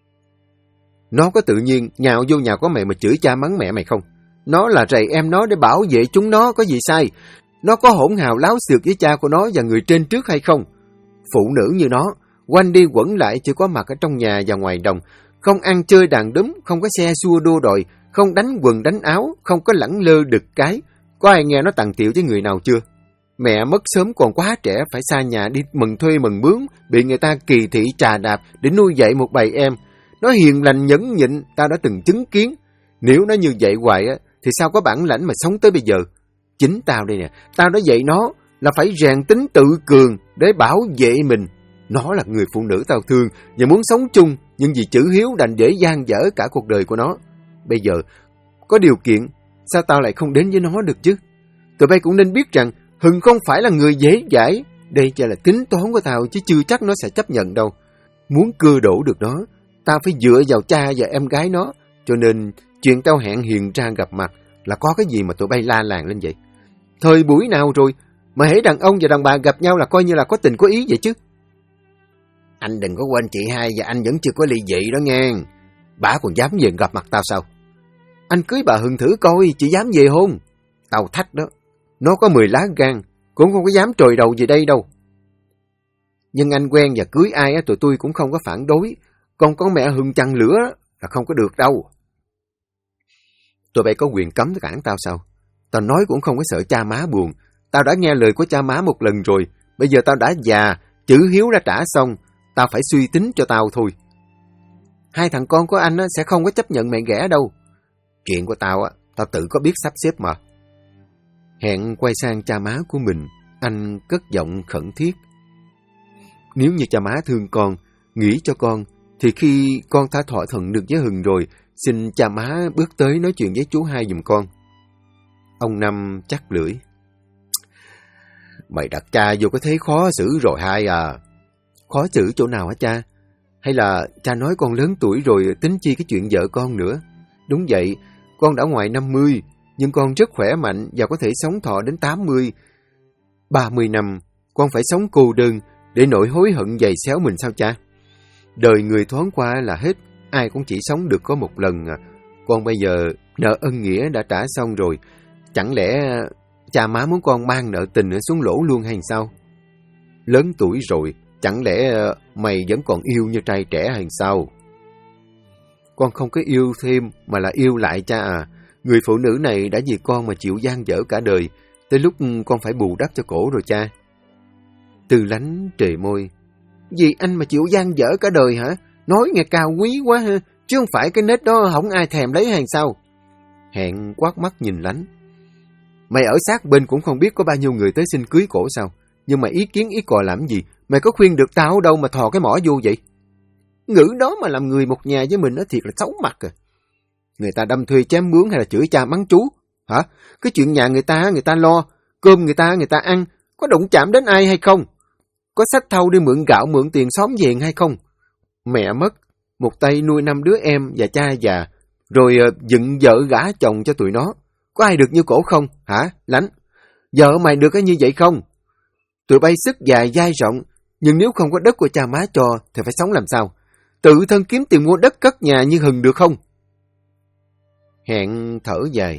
Nó có tự nhiên nhào vô nhà của mày mà chửi cha mắng mẹ mày không? Nó là rầy em nó để bảo vệ chúng nó, có gì sai? Nó có hỗn hào láo xược với cha của nó và người trên trước hay không? Phụ nữ như nó, quanh đi quẩn lại chỉ có mặt ở trong nhà và ngoài đồng, không ăn chơi đàn đúm, không có xe xua đua đòi, không đánh quần đánh áo, không có lẳng lơ đực cái. Có ai nghe nó tằng tiệu với người nào chưa? Mẹ mất sớm còn quá trẻ, phải xa nhà đi mừng thuê mừng mướn, bị người ta kỳ thị trà đạp để nuôi dạy một bầy em. Nó hiền lành nhẫn nhịn, tao đã từng chứng kiến. Nếu nó như vậy hoài á, thì sao có bản lãnh mà sống tới bây giờ? Chính tao đây nè, tao đã dạy nó là phải rèn tính tự cường để bảo vệ mình. Nó là người phụ nữ tao thương và muốn sống chung, nhưng vì chữ hiếu đành để dang dở cả cuộc đời của nó. Bây giờ, có điều kiện, sao tao lại không đến với nó được chứ? Tụi bay cũng nên biết rằng Hưng không phải là người dễ dãi. Đây chỉ là tính toán của tao chứ chưa chắc nó sẽ chấp nhận đâu. Muốn cưa đổ được nó, tao phải dựa vào cha và em gái nó. Cho nên chuyện tao hẹn Hiền ra gặp mặt là có cái gì mà tụi bay la làng lên vậy? Thời buổi nào rồi mà hễ đàn ông và đàn bà gặp nhau là coi như là có tình có ý vậy chứ? Anh đừng có quên chị hai và anh vẫn chưa có ly dị đó nghe. Bả còn dám về gặp mặt tao sao? Anh cưới bà Hưng thử coi, chị dám về hôn? Tao thách đó. Nó có 10 lá gan, cũng không có dám trồi đầu về đây đâu. Nhưng anh quen và cưới ai á, tụi tôi cũng không có phản đối. Còn con mẹ Hưng chăn lửa là không có được đâu. Tụi bay có quyền cấm cản tao sao? Tao nói cũng không có sợ cha má buồn. Tao đã nghe lời của cha má một lần rồi. Bây giờ tao đã già, chữ hiếu đã trả xong. Tao phải suy tính cho tao thôi. Hai thằng con của anh á, sẽ không có chấp nhận mẹ ghẻ đâu. Chuyện của tao á, tao tự có biết sắp xếp mà. Hẹn quay sang cha má của mình, anh cất giọng khẩn thiết. Nếu như cha má thương con, nghĩ cho con, thì khi con đã thỏa thuận được với Hưng rồi, xin cha má bước tới nói chuyện với chú hai giùm con. Ông Năm chắc lưỡi. Mày đặt cha vô cái thế khó xử rồi hai à. Khó xử chỗ nào hả cha? Hay là cha nói con lớn tuổi rồi tính chi cái chuyện vợ con nữa? Đúng vậy, con đã ngoài 50, nhưng con rất khỏe mạnh và có thể sống thọ đến 80. 30 năm, con phải sống cô đơn để nỗi hối hận dày xéo mình sao cha? Đời người thoáng qua là hết, ai cũng chỉ sống được có một lần à. Con bây giờ nợ ân nghĩa đã trả xong rồi, chẳng lẽ cha má muốn con mang nợ tình xuống lỗ luôn hay sao? Lớn tuổi rồi, chẳng lẽ mày vẫn còn yêu như trai trẻ hay sao? Con không có yêu thêm mà là yêu lại cha à. Người phụ nữ này đã vì con mà chịu dang dở cả đời. Tới lúc con phải bù đắp cho cổ rồi cha. Tư Lánh trề môi. Vì anh mà chịu dang dở cả đời hả? Nói nghe cao quý quá ha. Chứ không phải cái nết đó không ai thèm lấy hay sao? Hẹn quát mắt nhìn Lánh. Mày ở sát bên cũng không biết có bao nhiêu người tới xin cưới cổ sao? Nhưng mà ý kiến ý cò làm gì? Mày có khuyên được tao đâu mà thò cái mỏ vô vậy? Ngữ đó mà làm người một nhà với mình nó thiệt là xấu mặt à. Người ta đâm thuê chém mướn hay là chửi cha mắng chú? Hả? Cái chuyện nhà người ta lo, cơm người ta ăn, có đụng chạm đến ai hay không? Có xách thau đi mượn gạo mượn tiền xóm về hay không? Mẹ mất, một tay nuôi 5 đứa em và cha già, rồi dựng vợ gả chồng cho tụi nó. Có ai được như cổ không? Hả? Lánh, vợ mày được cái như vậy không? Tụi bay sức dài dai rộng, nhưng nếu không có đất của cha má cho thì phải sống làm sao? Tự thân kiếm tiền mua đất cất nhà như Hừng được không? Hẹn thở dài.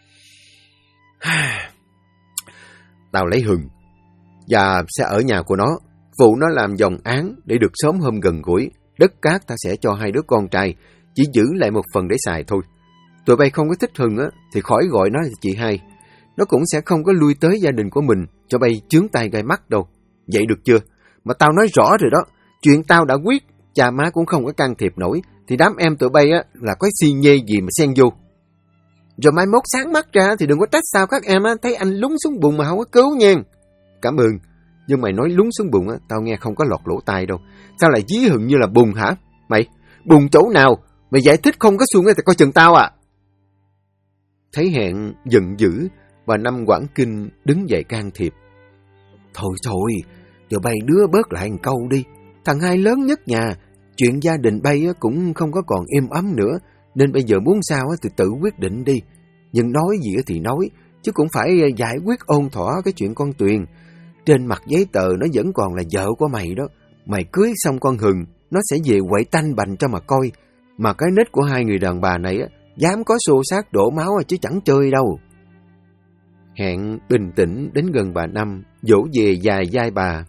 Tao lấy Hừng và sẽ ở nhà của nó, phụ nó làm dòng án để được sớm hôm gần gũi. Đất cát ta sẽ cho hai đứa con trai, chỉ giữ lại một phần để xài thôi. Tụi bay không có thích Hừng á thì khỏi gọi nó là chị hai. Nó cũng sẽ không có lui tới gia đình của mình cho bay chướng tai gai mắt đâu. Vậy được chưa? Mà tao nói rõ rồi đó, chuyện tao đã quyết, cha má cũng không có can thiệp nổi, thì đám em tụi bay á là có xi nhê gì mà xen vô. Rồi mai mốt sáng mắt ra thì đừng có trách sao các em á thấy anh lún xuống bùn mà không có cứu nha. Cảm ơn, nhưng mày nói lún xuống bùn á, tao nghe không có lọt lỗ tai đâu. Sao lại dí Hừng như là bùn hả? Mày, bùn chỗ nào? Mày giải thích không có xuông thì coi chừng tao à. Thấy Hẹn giận dữ, bà Năm Quảng Kinh đứng dậy can thiệp. Thôi, tụi bay đứa bớt lại một câu đi. Thằng hai lớn nhất nhà, chuyện gia đình bay cũng không có còn êm ấm nữa. Nên bây giờ muốn sao thì tự quyết định đi. Nhưng nói gì thì nói, chứ cũng phải giải quyết ôn thỏa cái chuyện con Tuyền. Trên mặt giấy tờ nó vẫn còn là vợ của mày đó. Mày cưới xong con Hừng, nó sẽ về quậy tanh bành cho mà coi. Mà cái nết của hai người đàn bà này dám có xô xát đổ máu chứ chẳng chơi đâu. Hẹn bình tĩnh đến gần bà Năm, dỗ về dài vai bà.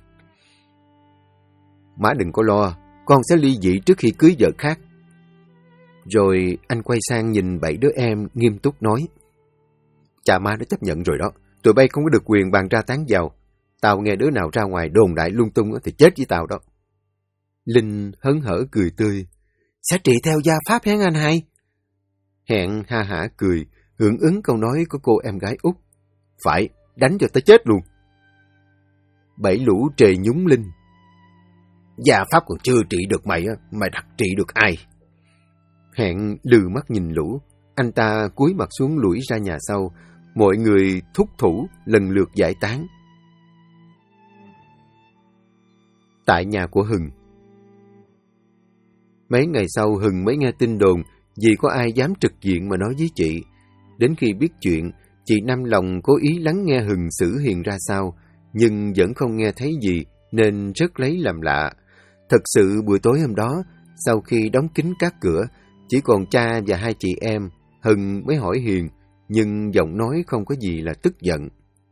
Má đừng có lo, con sẽ ly dị trước khi cưới vợ khác. Rồi anh quay sang nhìn 7 đứa em nghiêm túc nói. Cha má đã chấp nhận rồi đó, tụi bay không có được quyền bàn ra tán vào. Tao nghe đứa nào ra ngoài đồn đại lung tung thì chết với tao đó. Linh hớn hở cười tươi. Sẽ trị theo gia pháp hén anh hai? Hẹn ha hả cười, hưởng ứng câu nói của cô em gái út. Phải, đánh cho tới chết luôn. 7 lũ trề nhúng Linh. Gia pháp còn chưa trị được mày, mày đặt trị được ai? Hẹn lừ mắt nhìn lũ, anh ta cúi mặt xuống lủi ra nhà sau. Mọi người thúc thủ lần lượt giải tán. Tại nhà của Hừng. Mấy ngày sau Hừng mới nghe tin đồn vì có ai dám trực diện mà nói với chị. Đến khi biết chuyện, chị Năm lòng cố ý lắng nghe Hừng xử Hiền ra sao, nhưng vẫn không nghe thấy gì nên rất lấy làm lạ. Thật sự buổi tối hôm đó, sau khi đóng kín các cửa, chỉ còn cha và hai chị em, Hừng mới hỏi Hiền, nhưng giọng nói không có gì là tức giận.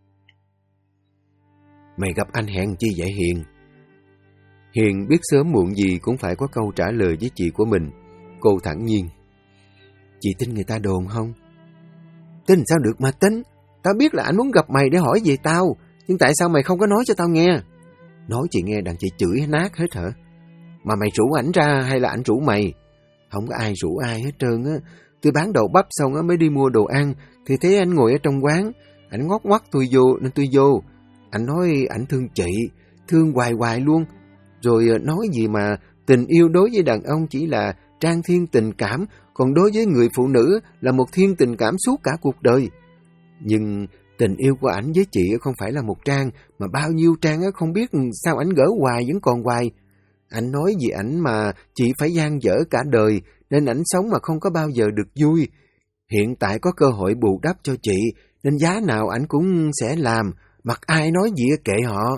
Mày gặp anh hẹn chi vậy Hiền? Hiền biết sớm muộn gì cũng phải có câu trả lời với chị của mình. Cô thản nhiên. Chị tin người ta đồn không? Tin sao được mà tin? Tao biết là anh muốn gặp mày để hỏi về tao, nhưng tại sao mày không có nói cho tao nghe? Nói chị nghe đặng chị chửi nát hết hả? Mà mày rủ ảnh ra hay là ảnh rủ mày? Không có ai rủ ai hết trơn á. Tôi bán đậu bắp xong á mới đi mua đồ ăn, thì thấy anh ngồi ở trong quán. Ảnh ngót ngoắt tôi vô nên tôi vô. Anh nói ảnh thương chị, thương hoài hoài luôn. Rồi nói gì mà tình yêu đối với đàn ông chỉ là trang thiên tình cảm, còn đối với người phụ nữ là một thiên tình cảm suốt cả cuộc đời. Nhưng tình yêu của ảnh với chị không phải là một trang, mà bao nhiêu trang không biết sao ảnh gỡ hoài vẫn còn hoài. Ảnh nói vì ảnh mà chị phải dang dở cả đời, nên ảnh sống mà không có bao giờ được vui. Hiện tại có cơ hội bù đắp cho chị, nên giá nào ảnh cũng sẽ làm, mặc ai nói gì kệ họ.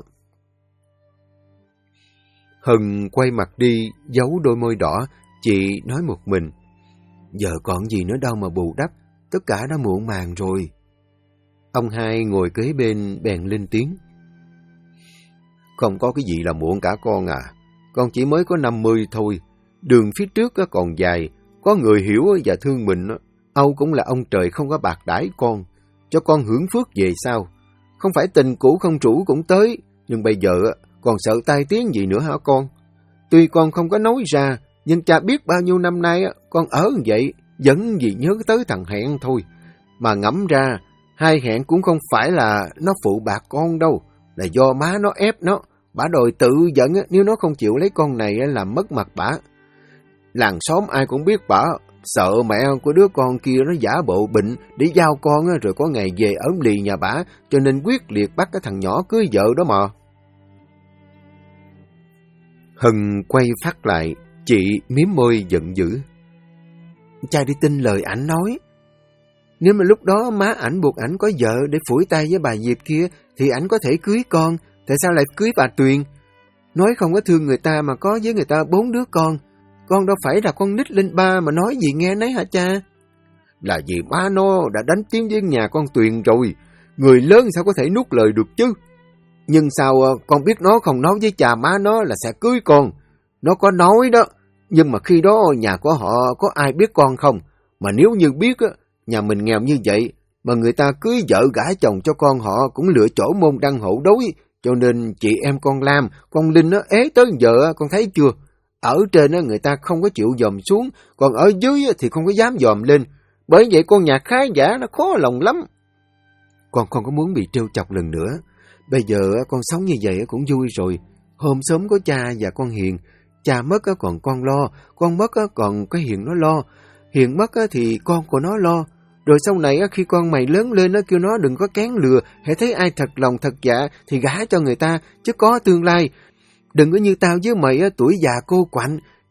Hừng quay mặt đi, giấu đôi môi đỏ, chị nói một mình. Giờ còn gì nữa đâu mà bù đắp, tất cả đã muộn màng rồi. Ông hai ngồi kế bên bèn lên tiếng. Không có cái gì là muộn cả con à, con chỉ mới có 50 thôi. Đường phía trước còn dài, có người hiểu và thương mình, Âu cũng là ông trời không có bạc đãi con, cho con hưởng phước về sau. Không phải tình cũ không chủ cũng tới, nhưng bây giờ còn sợ tai tiếng gì nữa hả con? Tuy con không có nói ra, nhưng cha biết bao nhiêu năm nay con ở vậy, vẫn vì nhớ tới thằng Hẹn thôi. Mà ngẫm ra, hai Hẹn cũng không phải là nó phụ bạc con đâu, là do má nó ép nó. Bả đòi tự giận nếu nó không chịu lấy con này làm mất mặt bả. Làng xóm ai cũng biết bả sợ mẹ của đứa con kia nó giả bộ bệnh để giao con rồi có ngày về ốm lì nhà bả, cho nên quyết liệt bắt cái thằng nhỏ cưới vợ đó mà. Hừng quay phát lại, chị miếm môi giận dữ. Cha đi tin lời ảnh nói. Nếu mà lúc đó má ảnh buộc ảnh có vợ để phủi tay với bà Diệp kia, thì ảnh có thể cưới con. Tại sao lại cưới bà Tuyền? Nói không có thương người ta mà có với người ta 4 đứa con. Con đâu phải là con nít lên ba mà nói gì nghe nấy hả cha? Là vì má nó đã đánh tiếng với nhà con Tuyền rồi. Người lớn sao có thể nuốt lời được chứ? Nhưng sao con biết nó không nói với cha má nó là sẽ cưới con? Nó có nói đó. Nhưng mà khi đó nhà của họ có ai biết con không? Mà nếu như biết nhà mình nghèo như vậy, mà người ta cưới vợ gả chồng cho con họ cũng lựa chỗ môn đăng hộ đối. Cho nên chị em con Lam, con Linh ế tới giờ con thấy chưa? Ở trên người ta không có chịu dòm xuống, còn ở dưới thì không có dám dòm lên. Bởi vậy con nhà khá giả nó khó lòng lắm. Con không có muốn bị trêu chọc lần nữa. Bây giờ con sống như vậy cũng vui rồi. Hôm sớm có cha và con Hiền. Cha mất còn con lo, con mất còn cái Hiền nó lo. Hiền mất thì con của nó lo. Rồi sau này khi con mày lớn lên kêu nó đừng có kén lừa, hễ thấy ai thật lòng thật dạ thì gả cho người ta, chứ có tương lai. Đừng có như tao với mày tuổi già cô quạnh,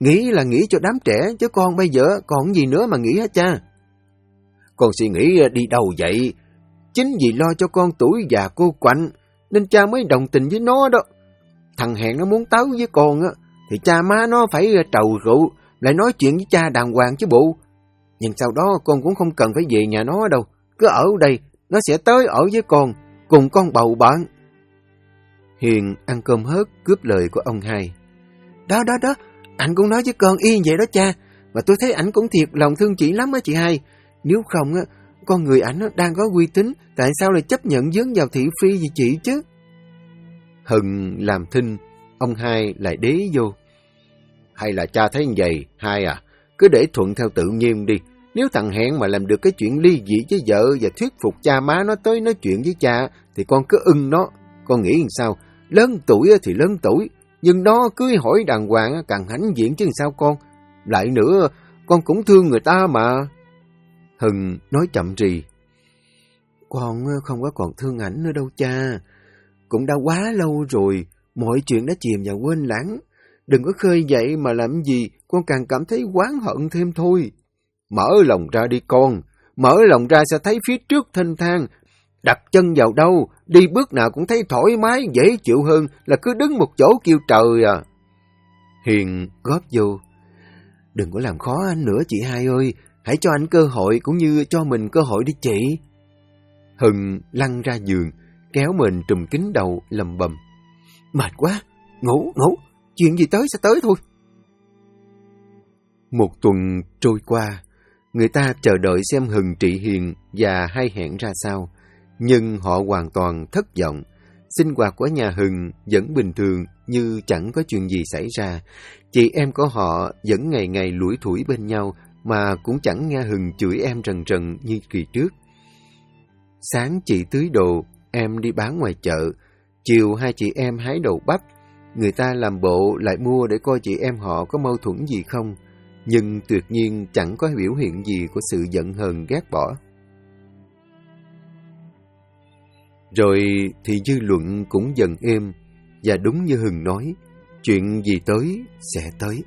Nghĩ là nghĩ cho đám trẻ, chứ con bây giờ còn gì nữa mà nghĩ hả cha? Con suy nghĩ đi đâu vậy? Chính vì lo cho con tuổi già cô quạnh, nên cha mới đồng tình với nó đó. Thằng Hẹn nó muốn tấu với con á, thì cha má nó phải trầu rượu, lại nói chuyện với cha đàng hoàng chứ bộ. Nhưng sau đó con cũng không cần phải về nhà nó đâu, cứ ở đây, nó sẽ tới ở với con, cùng con bầu bạn. Hiền ăn cơm hớt cướp lời của ông hai. Đó, anh cũng nói với con y vậy đó cha, mà tôi thấy ảnh cũng thiệt lòng thương chị lắm á chị hai. Nếu không á, con người ảnh đang có uy tín, tại sao lại chấp nhận dướng vào thị phi vì chị chứ? Hừng làm thinh, ông hai lại đế vô. Hay là cha thấy như vậy, hai à, cứ để thuận theo tự nhiên đi. Nếu thằng Hẹn mà làm được cái chuyện ly dị với vợ và thuyết phục cha má nó tới nói chuyện với cha, thì con cứ ưng nó. Con nghĩ làm sao? Lớn tuổi thì lớn tuổi, nhưng nó cưới hỏi đàng hoàng càng hãnh diện chứ sao con. Lại nữa, con cũng thương người ta mà. Hừng nói chậm rì. Con không có còn thương ảnh nữa đâu cha. Cũng đã quá lâu rồi, mọi chuyện đã chìm vào quên lãng. Đừng có khơi dậy mà làm gì, con càng cảm thấy oán hận thêm thôi. Mở lòng ra đi con, mở lòng ra sẽ thấy phía trước thênh thang. Đặt chân vào đâu, đi bước nào cũng thấy thoải mái, dễ chịu hơn là cứ đứng một chỗ kêu trời à. Hiền góp vô. Đừng có làm khó anh nữa chị hai ơi, hãy cho anh cơ hội cũng như cho mình cơ hội đi chị. Hừng lăn ra giường, kéo mình trùm kín đầu lầm bầm. Mệt quá, ngủ, chuyện gì tới sẽ tới thôi. Một tuần trôi qua, người ta chờ đợi xem Hừng trị Hiền và hai Hẹn ra sao, nhưng họ hoàn toàn thất vọng. Sinh hoạt của nhà Hừng vẫn bình thường như chẳng có chuyện gì xảy ra. Chị em của họ vẫn ngày ngày lủi thủi bên nhau mà cũng chẳng nghe Hừng chửi em rần rần như kỳ trước. Sáng chị tưới đồ, em đi bán ngoài chợ. Chiều hai chị em hái đậu bắp. Người ta làm bộ lại mua để coi chị em họ có mâu thuẫn gì không. Nhưng tuyệt nhiên chẳng có biểu hiện gì của sự giận hờn ghét bỏ. Rồi thì dư luận cũng dần êm, và đúng như Hừng nói, chuyện gì tới sẽ tới.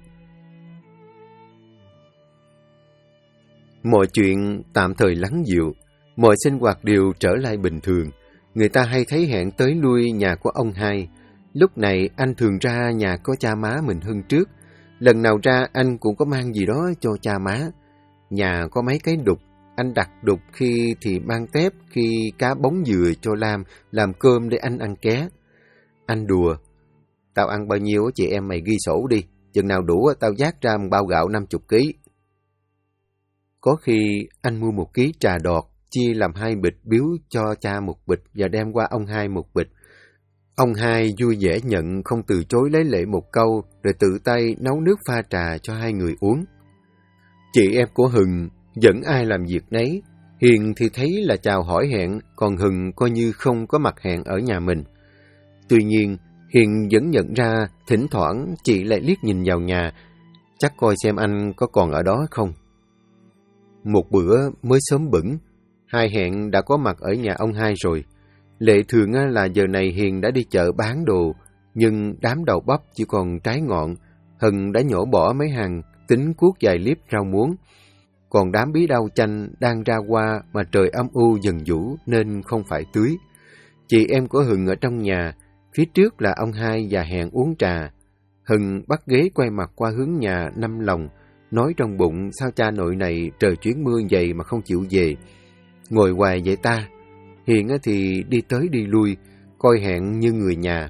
Mọi chuyện tạm thời lắng dịu, mọi sinh hoạt đều trở lại bình thường. Người ta hay thấy Hẹn tới lui nhà của ông hai. Lúc này anh thường ra nhà có cha má mình hơn trước. Lần nào ra anh cũng có mang gì đó cho cha má. Nhà có mấy cái đục, anh đặt đục khi thì mang tép, khi cá bóng dừa cho Lam, làm cơm để anh ăn ké. Anh đùa, tao ăn bao nhiêu chị em mày ghi sổ đi, chừng nào đủ tao vác ra một bao gạo 50 kg. Có khi anh mua 1 ký trà đọt, chia làm 2 bịch biếu cho cha 1 bịch và đem qua ông hai 1 bịch. Ông hai vui vẻ nhận, không từ chối lấy lệ một câu, rồi tự tay nấu nước pha trà cho hai người uống. Chị em của Hừng vẫn ai làm việc nấy. Hiền thì thấy là chào hỏi Hẹn, còn Hừng coi như không có mặt Hẹn ở nhà mình. Tuy nhiên, Hiền vẫn nhận ra thỉnh thoảng chị lại liếc nhìn vào nhà, chắc coi xem anh có còn ở đó không. Một bữa mới sớm bửng, hai Hẹn đã có mặt ở nhà ông hai rồi. Lệ thường là giờ này Hiền đã đi chợ bán đồ, nhưng đám đậu bắp chỉ còn trái ngọn. Hừng đã nhổ bỏ mấy hàng, tính cuốc vài liếp rau muống. Còn đám bí đao chanh đang ra hoa mà trời âm u dần vũ nên không phải tưới. Chị em của Hừng ở trong nhà, phía trước là ông hai và Hẹn uống trà. Hừng bắt ghế quay mặt qua hướng nhà Năm Lòng, nói trong bụng sao cha nội này trời chuyển mưa vậy mà không chịu về. Ngồi hoài vậy ta. Hiền thì đi tới đi lui, coi Hẹn như người nhà.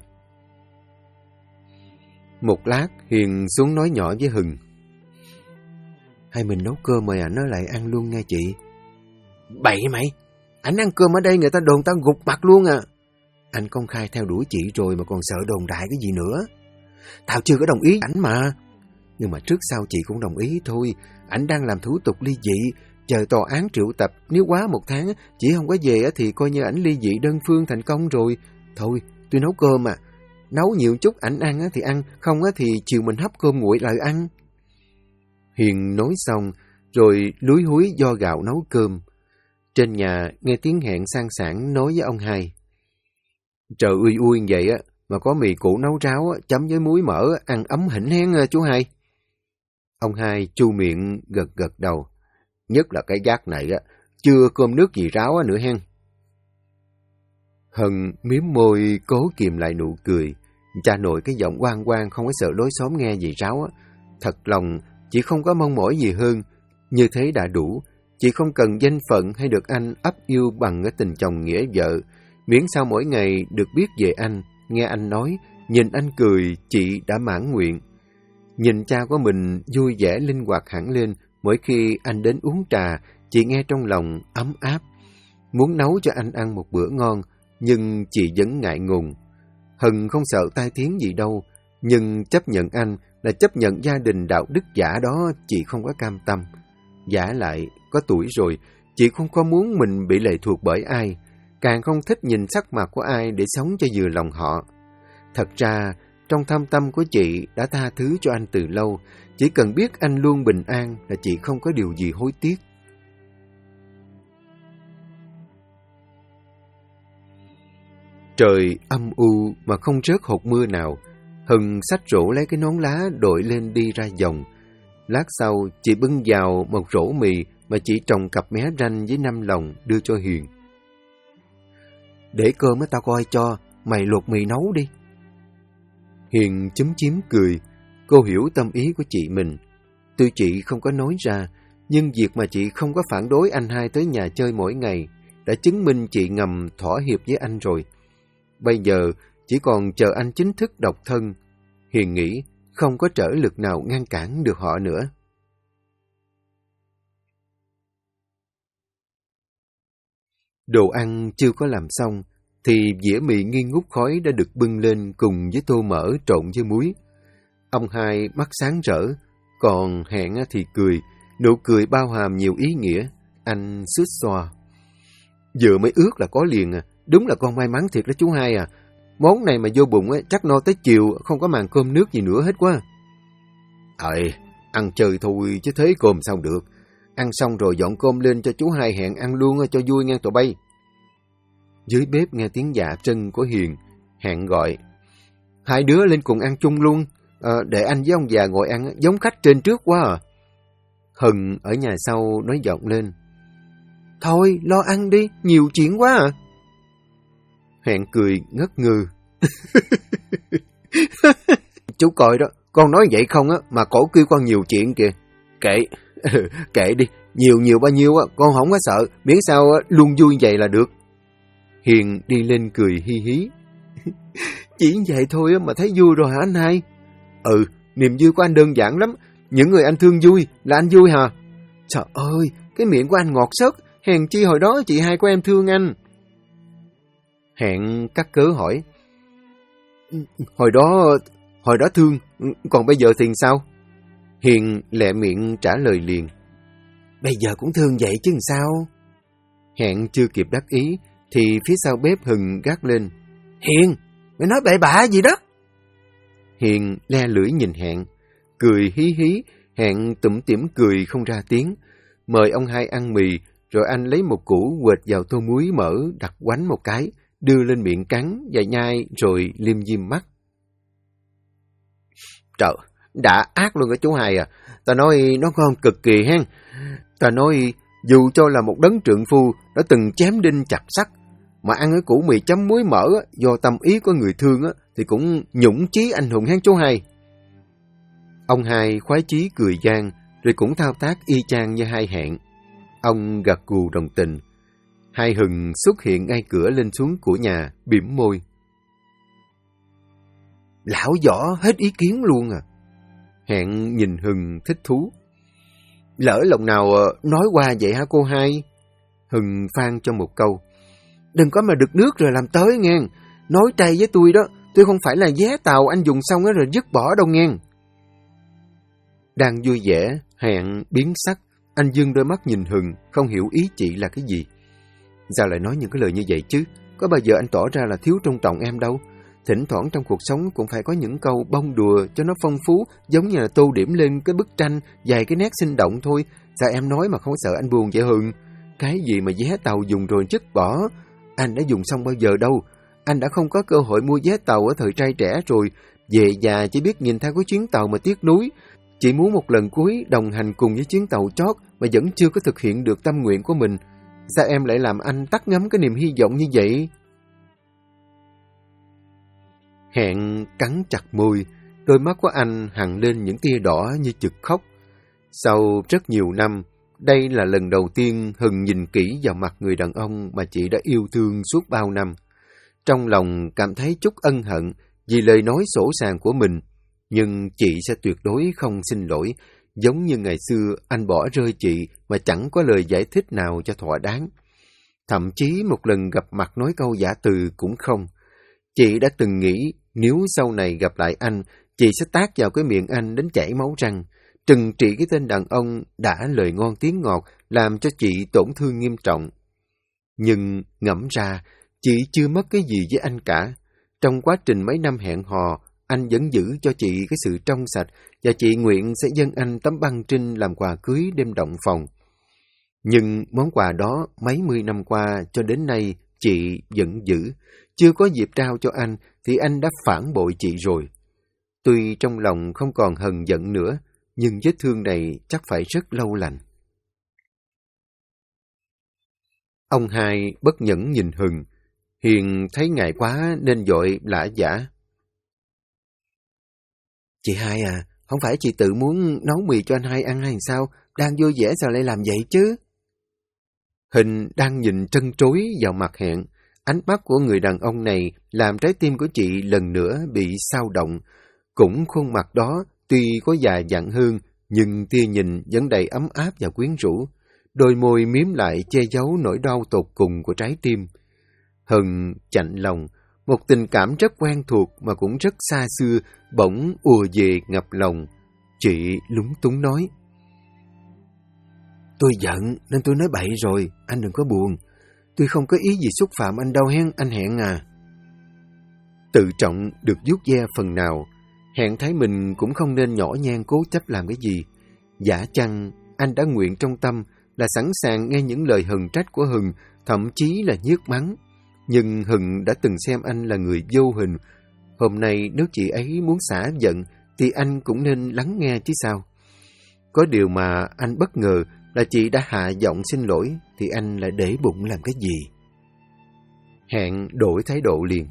Một lát, Hiền xuống nói nhỏ với Hừng. Hay mình nấu cơm mời ảnh nó lại ăn luôn nghe chị. Bậy mày, ảnh ăn cơm ở đây người ta đồn tao gục mặt luôn à. Anh công khai theo đuổi chị rồi mà còn sợ đồn đại cái gì nữa. Tao chưa có đồng ý ảnh mà. Nhưng mà trước sau chị cũng đồng ý thôi. Ảnh đang làm thủ tục ly dị, chờ tòa án triệu tập. Nếu quá 1 tháng chị không có về thì coi như ảnh ly dị đơn phương thành công rồi. Thôi, tôi nấu cơm à. Nấu nhiều chút ảnh ăn thì ăn, không thì chiều mình hấp cơm nguội lại ăn. Hiền nói xong, rồi lúi húi do gạo nấu cơm. Trên nhà nghe tiếng Hẹn sang sảng nói với ông hai. Trời ui ui vậy mà có mì củ nấu ráo chấm với muối mỡ, ăn ấm hỉnh hén chú hai. Ông hai chu miệng gật gật đầu. Nhất là cái gác này á, chưa cơm nước gì ráo nữa hen. Hân miếm môi cố kìm lại nụ cười. Cha nội cái giọng oang oang không có sợ lối xóm nghe gì ráo á. Thật lòng, chị không có mong mỏi gì hơn. Như thế đã đủ. Chị không cần danh phận hay được anh ấp yêu bằng cái tình chồng nghĩa vợ. Miễn sao mỗi ngày được biết về anh, nghe anh nói, nhìn anh cười, chị đã mãn nguyện. Nhìn cha của mình vui vẻ linh hoạt hẳn lên, mỗi khi anh đến uống trà, chị nghe trong lòng ấm áp. Muốn nấu cho anh ăn một bữa ngon, nhưng chị vẫn ngại ngùng. Hân không sợ tai tiếng gì đâu, nhưng chấp nhận anh là chấp nhận gia đình đạo đức giả đó chị không có cam tâm. Giả lại, có tuổi rồi, chị không có muốn mình bị lệ thuộc bởi ai, càng không thích nhìn sắc mặt của ai để sống cho vừa lòng họ. Thật ra, trong thâm tâm của chị đã tha thứ cho anh từ lâu, chỉ cần biết anh luôn bình an là chị không có điều gì hối tiếc. Trời âm u mà không rớt hột mưa nào. Hân xách rổ lấy cái nón lá đội lên đi ra dòng. Lát sau, chị bưng vào một rổ mì mà chị trồng cặp mé ranh với 5 lòng đưa cho Hiền. Để cơm tao coi cho, mày luộc mì nấu đi. Hiền chúm chím cười, cô hiểu tâm ý của chị mình. Tuy chị không có nói ra, nhưng việc mà chị không có phản đối anh hai tới nhà chơi mỗi ngày đã chứng minh chị ngầm thỏa hiệp với anh rồi. Bây giờ chỉ còn chờ anh chính thức độc thân. Hiền nghĩ không có trở lực nào ngăn cản được họ nữa. Đồ ăn chưa có làm xong, thì dĩa mì nghi ngút khói đã được bưng lên cùng với tô mỡ trộn với muối. Ông hai mắt sáng rỡ, còn Hẹn thì cười, nụ cười bao hàm nhiều ý nghĩa. Anh xít xoa. Vừa mới ước là có liền à, đúng là con may mắn thiệt đó chú hai à. Món này mà vô bụng chắc no tới chiều, không có màng cơm nước gì nữa hết quá. Ăn chơi thôi chứ thế cơm sao được. Ăn xong rồi dọn cơm lên cho chú hai Hẹn ăn luôn cho vui nghe tụi bay. Dưới bếp nghe tiếng dạ trân của Hiền, Hẹn gọi. Hai đứa lên cùng ăn chung luôn, để anh với ông già ngồi ăn giống khách trên trước quá à. Hân ở nhà sau nói giọng lên. Thôi lo ăn đi, nhiều chuyện quá à. Hẹn cười ngất ngư. Chú coi đó, con nói vậy không á mà cổ kêu con nhiều chuyện kìa. Kệ đi, nhiều bao nhiêu á con không có sợ, miễn sao luôn vui vậy là được. Hiền đi lên cười hi hí. Chỉ vậy thôi mà thấy vui rồi hả anh hai? Niềm vui của anh đơn giản lắm. Những người anh thương vui là anh vui hả? Trời ơi, cái miệng của anh ngọt xớt. Hèn chi hồi đó chị hai của em thương anh. Hẹn cắt cớ hỏi. Hồi đó thương, còn bây giờ thì sao? Hiền lẹ miệng trả lời liền. Bây giờ cũng thương vậy chứ sao? Hẹn chưa kịp đắc ý, thì phía sau bếp Hừng gắt lên. Hiền, mày nói bậy bạ gì đó? Hiền le lưỡi nhìn Hẹn, cười hí hí. Hẹn tủm tỉm cười không ra tiếng. Mời ông hai ăn mì, rồi anh lấy một củ quệt vào tô muối mỡ, đặt quánh một cái, đưa lên miệng cắn và nhai rồi liêm diêm mắt. Trời, đã ác luôn á chú hai à. Ta nói nó ngon cực kỳ hen. Ta nói dù cho là một đấng trượng phu đã từng chém đinh chặt sắt, mà ăn cái củ mì chấm muối mỡ do tâm ý của người thương thì cũng nhũng chí anh hùng hen chú hai. Ông hai khoái chí cười gian, rồi cũng thao tác y chang như hai Hẹn. Ông gật gù đồng tình. Hai Hừng xuất hiện ngay cửa lên xuống của nhà, bỉm môi. Lão võ hết ý kiến luôn à. Hẹn nhìn Hừng thích thú. Lỡ lòng nào nói qua vậy hả cô hai? Hừng phan cho một câu. Đừng có mà đực nước rồi làm tới nghe. Nói trai với tôi đó, tôi không phải là vé tàu anh dùng xong rồi dứt bỏ đâu nghe. Đang vui vẻ, Hẹn biến sắc. Anh dương đôi mắt nhìn Hừng, không hiểu ý chị là cái gì. Sao lại nói những cái lời như vậy chứ? Có bao giờ anh tỏ ra là thiếu tôn trọng em đâu. Thỉnh thoảng trong cuộc sống cũng phải có những câu bông đùa cho nó phong phú, giống như là tô điểm lên cái bức tranh, vài cái nét sinh động thôi. Sao em nói mà không sợ anh buồn vậy Hừng? Cái gì mà vé tàu dùng rồi dứt bỏ? Anh đã dùng xong bao giờ đâu. Anh đã không có cơ hội mua vé tàu ở thời trai trẻ rồi. Về già chỉ biết nhìn theo cái chuyến tàu mà tiếc nuối. Chị muốn một lần cuối đồng hành cùng với chuyến tàu chót mà vẫn chưa có thực hiện được tâm nguyện của mình. Sao em lại làm anh tắt ngấm cái niềm hy vọng như vậy? Hẹn cắn chặt môi, đôi mắt của anh hằn lên những tia đỏ như chực khóc. Sau rất nhiều năm, đây là lần đầu tiên Hừng nhìn kỹ vào mặt người đàn ông mà chị đã yêu thương suốt bao năm. Trong lòng cảm thấy chút ân hận vì lời nói sỗ sàng của mình, nhưng chị sẽ tuyệt đối không xin lỗi, giống như ngày xưa anh bỏ rơi chị mà chẳng có lời giải thích nào cho thỏa đáng. Thậm chí một lần gặp mặt nói câu giả từ cũng không. Chị đã từng nghĩ nếu sau này gặp lại anh, chị sẽ tát vào cái miệng anh đến chảy máu răng, trừng trị cái tên đàn ông đã lời ngon tiếng ngọt làm cho chị tổn thương nghiêm trọng. Nhưng ngẫm ra, chị chưa mất cái gì với anh cả. Trong quá trình mấy năm hẹn hò, anh vẫn giữ cho chị cái sự trong sạch và chị nguyện sẽ dâng anh tấm băng trinh làm quà cưới đêm động phòng. Nhưng món quà đó mấy mươi năm qua cho đến nay chị vẫn giữ. Chưa có dịp trao cho anh thì anh đã phản bội chị rồi. Tuy trong lòng không còn hờn giận nữa, nhưng vết thương này chắc phải rất lâu lành. Ông hai bất nhẫn nhìn Hừng. Hiền thấy ngại quá nên vội lả giả. Chị hai à, không phải chị tự muốn nấu mì cho anh hai ăn hay sao? Đang vui vẻ sao lại làm vậy chứ? Hình đang nhìn trân trối vào mặt Hẹn. Ánh mắt của người đàn ông này làm trái tim của chị lần nữa bị xao động. Cũng khuôn mặt đó tuy có già dặn hơn, nhưng tia nhìn vẫn đầy ấm áp và quyến rũ. Đôi môi miếm lại che giấu nỗi đau tột cùng của trái tim. Hừng chạnh lòng, một tình cảm rất quen thuộc mà cũng rất xa xưa, bỗng ùa về ngập lòng. Chị lúng túng nói. Tôi giận nên tôi nói bậy rồi, anh đừng có buồn. Tôi không có ý gì xúc phạm anh đâu hen, anh Hẹn à. Tự trọng được vuốt ve phần nào, Hẹn thấy mình cũng không nên nhỏ nhen cố chấp làm cái gì. Giả chăng anh đã nguyện trong tâm là sẵn sàng nghe những lời hờn trách của Hừng, thậm chí là nhức mắng. Nhưng Hừng đã từng xem anh là người vô hình. Hôm nay nếu chị ấy muốn xả giận thì anh cũng nên lắng nghe chứ sao. Có điều mà anh bất ngờ là chị đã hạ giọng xin lỗi thì anh lại để bụng làm cái gì. Hẹn đổi thái độ liền.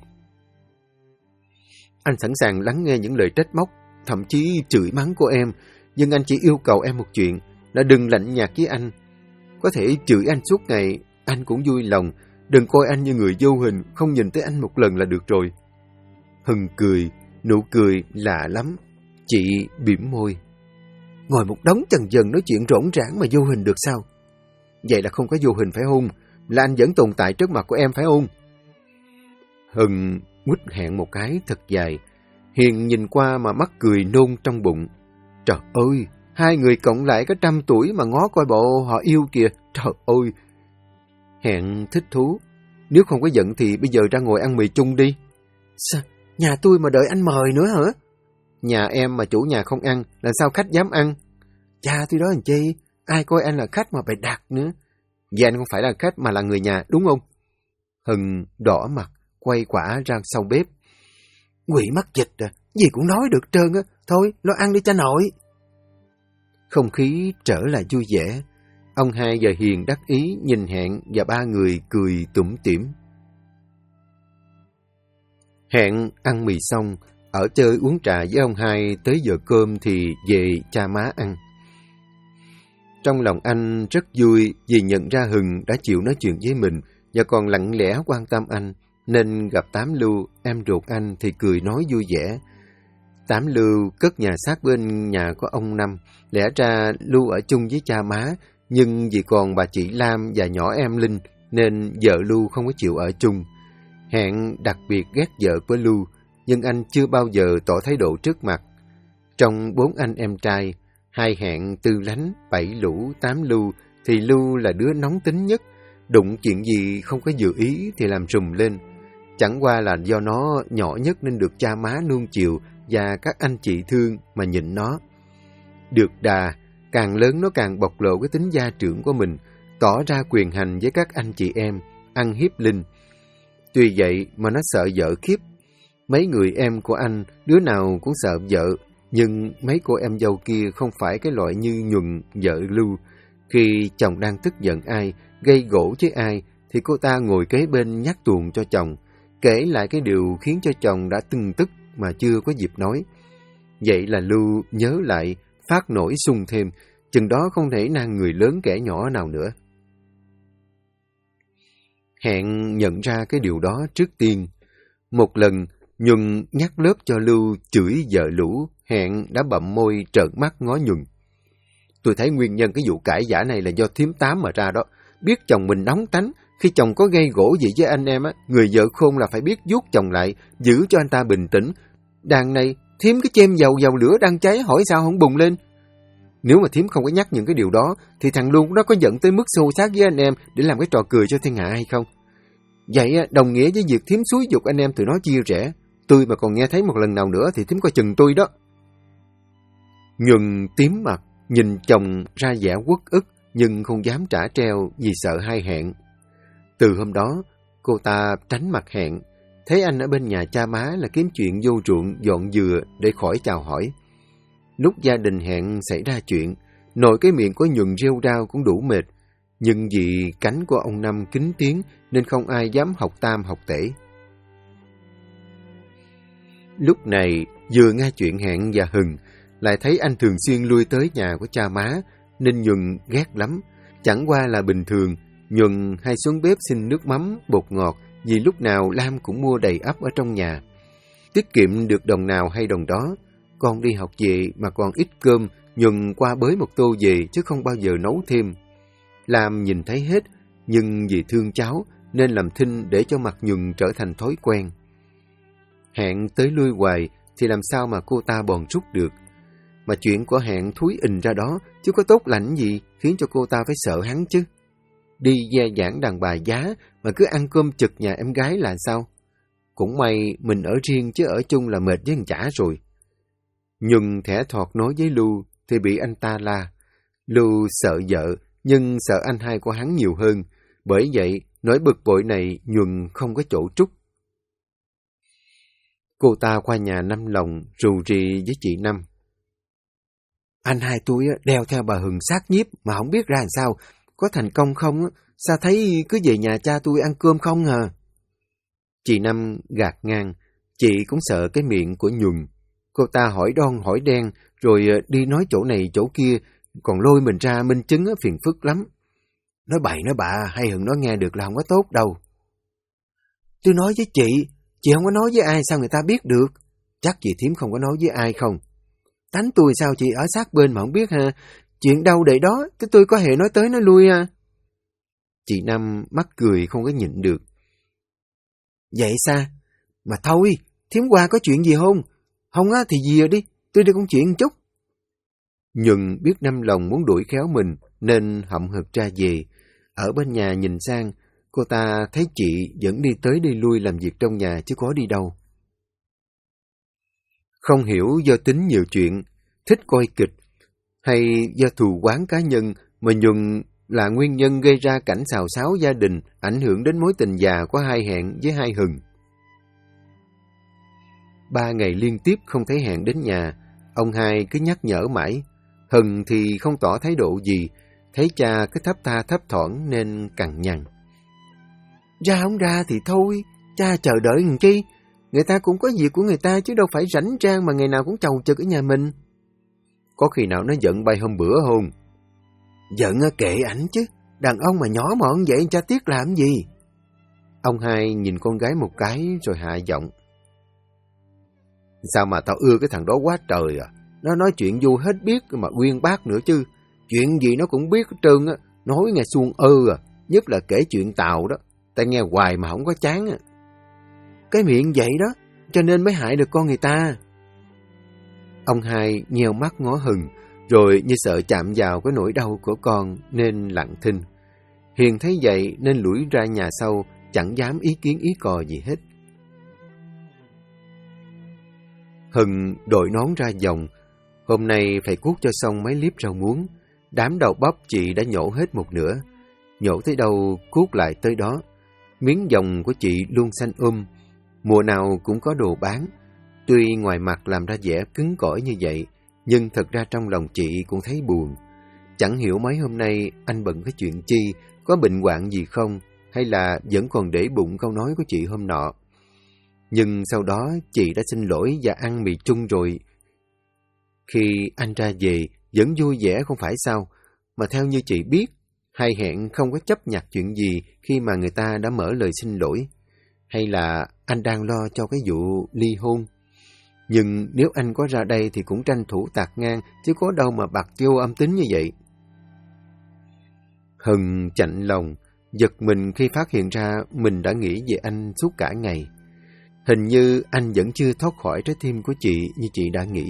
Anh sẵn sàng lắng nghe những lời trách móc, thậm chí chửi mắng của em, nhưng anh chỉ yêu cầu em một chuyện là đừng lạnh nhạt với anh. Có thể chửi anh suốt ngày, anh cũng vui lòng. Đừng coi anh như người vô hình, không nhìn tới anh một lần là được rồi. Hừng cười, nụ cười lạ lắm. Chị bỉm môi. Ngồi một đống chần chừ nói chuyện rỗng rãng mà vô hình được sao? Vậy là không có vô hình phải không? Là anh vẫn tồn tại trước mặt của em phải không? Hừng quýt Hẹn một cái thật dài. Hiền nhìn qua mà mắc cười nôn trong bụng. Trời ơi, hai người cộng lại có 100 tuổi mà ngó coi bộ họ yêu kìa. Trời ơi! Hẹn thích thú. Nếu không có giận thì bây giờ ra ngồi ăn mì chung đi. Sao? Nhà tôi mà đợi anh mời nữa hả? Nhà em mà chủ nhà không ăn, làm sao khách dám ăn? Cha tôi đó làm chi? Ai coi anh là khách mà phải đặt nữa. Vậy anh không phải là khách mà là người nhà, đúng không? Hừng đỏ mặt, quay quả ra sau bếp. Quỷ mắc dịch à, gì cũng nói được trơn á. Thôi, lo ăn đi cha nội. Không khí trở lại vui vẻ. Ông hai và Hiền đắc ý nhìn Hẹn và ba người cười tủm tỉm. Hẹn ăn mì xong, ở chơi uống trà với ông hai, tới giờ cơm thì về cha má ăn. Trong lòng anh rất vui vì nhận ra Hừng đã chịu nói chuyện với mình và còn lặng lẽ quan tâm anh, nên gặp Tám Lưu, em ruột anh thì cười nói vui vẻ. Tám Lưu cất nhà sát bên nhà của ông Năm, lẽ ra Lưu ở chung với cha má, nhưng vì còn bà chị Lam và nhỏ em Linh nên vợ Lưu không có chịu ở chung. Hẹn đặc biệt ghét vợ của Lưu, nhưng anh chưa bao giờ tỏ thái độ trước mặt. Trong 4 anh em trai, 2 Hẹn, Tư Lánh, 7 Lũ, 8 Lưu thì Lưu là đứa nóng tính nhất, đụng chuyện gì không có dự ý thì làm rùm lên. Chẳng qua là do nó nhỏ nhất nên được cha má nuông chiều và các anh chị thương mà nhịn nó. Được đà, càng lớn nó càng bộc lộ cái tính gia trưởng của mình, tỏ ra quyền hành với các anh chị em, ăn hiếp Linh. Tuy vậy mà nó sợ vợ khiếp. Mấy người em của anh, đứa nào cũng sợ vợ, Nhưng mấy cô em dâu kia không phải cái loại như Nhuần, vợ Lưu. Khi chồng đang tức giận ai, gây gổ với ai, thì cô ta ngồi kế bên nhắc tuồng cho chồng, kể lại cái điều khiến cho chồng đã từng tức mà chưa có dịp nói. Vậy là Lưu nhớ lại, phát nổi sung thêm, chừng đó không thể nan người lớn kẻ nhỏ nào nữa. Hẹn nhận ra cái điều đó trước tiên. Một lần, Nhuần nhắc lớp cho Lưu chửi vợ lũ, Hẹn đã bậm môi trợn mắt ngó Nhuần. Tôi thấy nguyên nhân cái vụ cãi vã này là do thím Tám mà ra đó. Biết chồng mình nóng tánh, khi chồng có gây gổ gì với anh em á, người vợ khôn là phải biết vuốt chồng lại, giữ cho anh ta bình tĩnh. Đàn này, thím cái chêm dầu lửa đang cháy, hỏi sao không bùng lên. Nếu mà thím không có nhắc những cái điều đó, thì thằng Luân nó có giận tới mức xô xát với anh em để làm cái trò cười cho thiên hạ hay không? Vậy đồng nghĩa với việc thím xúi giục anh em tụi nó chia rẽ. Tôi mà còn nghe thấy một lần nào nữa thì thím coi chừng tôi đó. Nhuần tím mặt, nhìn chồng ra vẻ uất ức, nhưng không dám trả treo vì sợ hai Hẹn. Từ hôm đó, cô ta tránh mặt Hẹn, thấy anh ở bên nhà cha má là kiếm chuyện vô ruộng dọn dừa để khỏi chào hỏi. Lúc gia đình Hẹn xảy ra chuyện, nội cái miệng của Nhuần rêu rao cũng đủ mệt, nhưng vì cánh của ông Năm kín tiếng nên không ai dám học tam học tể. Lúc này, vừa nghe chuyện Hẹn và Hừng, lại thấy anh thường xuyên lui tới nhà của cha má, nên Nhuần ghét lắm. Chẳng qua là bình thường, Nhuần hay xuống bếp xin nước mắm, bột ngọt, vì lúc nào Lam cũng mua đầy ắp ở trong nhà. Tiết kiệm được đồng nào hay đồng đó. Con đi học về mà còn ít cơm, Nhuần qua bới một tô về chứ không bao giờ nấu thêm. Lam nhìn thấy hết, nhưng vì thương cháu nên làm thinh để cho mặt Nhuần trở thành thói quen. Hẹn tới lui hoài thì làm sao mà cô ta bòn rút được. Mà chuyện của Hẹn thúi ình ra đó chứ có tốt lành gì khiến cho cô ta phải sợ hắn chứ. Đi ve vãn đàn bà giá mà cứ ăn cơm chực nhà em gái là sao? Cũng may mình ở riêng chứ ở chung là mệt với thằng chả rồi. Nhuần thẻ thọt nói với Lưu thì bị anh ta la. Lưu sợ vợ nhưng sợ anh hai của hắn nhiều hơn. Bởi vậy nỗi bực bội này Nhuần không có chỗ trút. Cô ta qua nhà Năm Lòng rù rì với chị Năm. Anh hai tôi đeo theo bà Hừng sát nhiếp mà không biết ra làm sao. Có thành công không? Sao thấy cứ về nhà cha tôi ăn cơm không à? Chị Năm gạt ngang. Chị cũng sợ cái miệng của Nhuần. Cô ta hỏi đon hỏi đen rồi đi nói chỗ này chỗ kia, còn lôi mình ra minh chứng phiền phức lắm. Nói bậy nói bạ hay Hừng nó nghe được là không có tốt đâu. Tôi nói với chị không có nói với ai sao người ta biết được? Chắc chị thím không có nói với ai không? Tánh tôi sao chị ở sát bên mà không biết ha? Chuyện đâu để đó, cái tôi có hề nói tới nói lui ha. Chị Năm mắc cười không có nhịn được. Vậy sao? Mà thôi, thím qua có chuyện gì không? Không á thì về đi, tôi đi công chuyện một chút. Nhuần biết Năm Lòng muốn đuổi khéo mình nên hậm hực ra về. Ở bên nhà nhìn sang, cô ta thấy chị vẫn đi tới đi lui làm việc trong nhà chứ có đi đâu. Không hiểu do tính nhiều chuyện, thích coi kịch, hay do thù oán cá nhân mà Nhuần là nguyên nhân gây ra cảnh xào xáo gia đình, ảnh hưởng đến mối tình già của hai Hẹn với hai Hừng. 3 ngày liên tiếp không thấy Hẹn đến nhà, ông hai cứ nhắc nhở mãi. Hừng thì không tỏ thái độ gì, thấy cha cứ thấp tha thấp thỏm nên cằn nhằn. Ra không ra thì thôi, cha chờ đợi làm chi? Người ta cũng có việc của người ta chứ đâu phải rảnh rang mà ngày nào cũng chầu chực ở nhà mình. Có khi nào nó giận bay hôm bữa không? Giận kệ ảnh chứ, đàn ông mà nhỏ mọn vậy cha tiếc làm gì? Ông hai nhìn con gái một cái rồi hạ giọng. Sao mà tao ưa cái thằng đó quá trời à? Nó nói chuyện vô hết biết mà uyên bác nữa chứ. Chuyện gì nó cũng biết hết trơn á, nói nghe suông à. Nhất là kể chuyện Tàu đó, tao nghe hoài mà không có chán à. Cái miệng vậy đó, cho nên mới hại được con người ta. Ông hai nheo mắt ngó Hừng, rồi như sợ chạm vào cái nỗi đau của con nên lặng thinh. Hiền thấy vậy nên lủi ra nhà sau, chẳng dám ý kiến ý cò gì hết. Hừng đội nón ra vòng. Hôm nay phải cuốc cho xong mấy liếp rau muống. Đám đầu bắp chị đã nhổ hết một nửa. Nhổ tới đâu cuốc lại tới đó. Miếng vòng của chị luôn xanh mùa nào cũng có đồ bán. Tuy ngoài mặt làm ra vẻ cứng cỏi như vậy, nhưng thật ra trong lòng chị cũng thấy buồn. Chẳng hiểu mấy hôm nay anh bận cái chuyện chi, có bệnh hoạn gì không, hay là vẫn còn để bụng câu nói của chị hôm nọ. Nhưng sau đó chị đã xin lỗi và ăn mì chung rồi. Khi anh ra về, vẫn vui vẻ không phải sao, mà theo như chị biết, hai hẹn không có chấp nhặt chuyện gì khi mà người ta đã mở lời xin lỗi. Hay là anh đang lo cho cái vụ ly hôn? Nhưng nếu anh có ra đây thì cũng tranh thủ tạt ngang, chứ có đâu mà bạc vô âm tính như vậy. Hân chạnh lòng, giật mình khi phát hiện ra mình đã nghĩ về anh suốt cả ngày. Hình như anh vẫn chưa thoát khỏi trái tim của chị như chị đã nghĩ.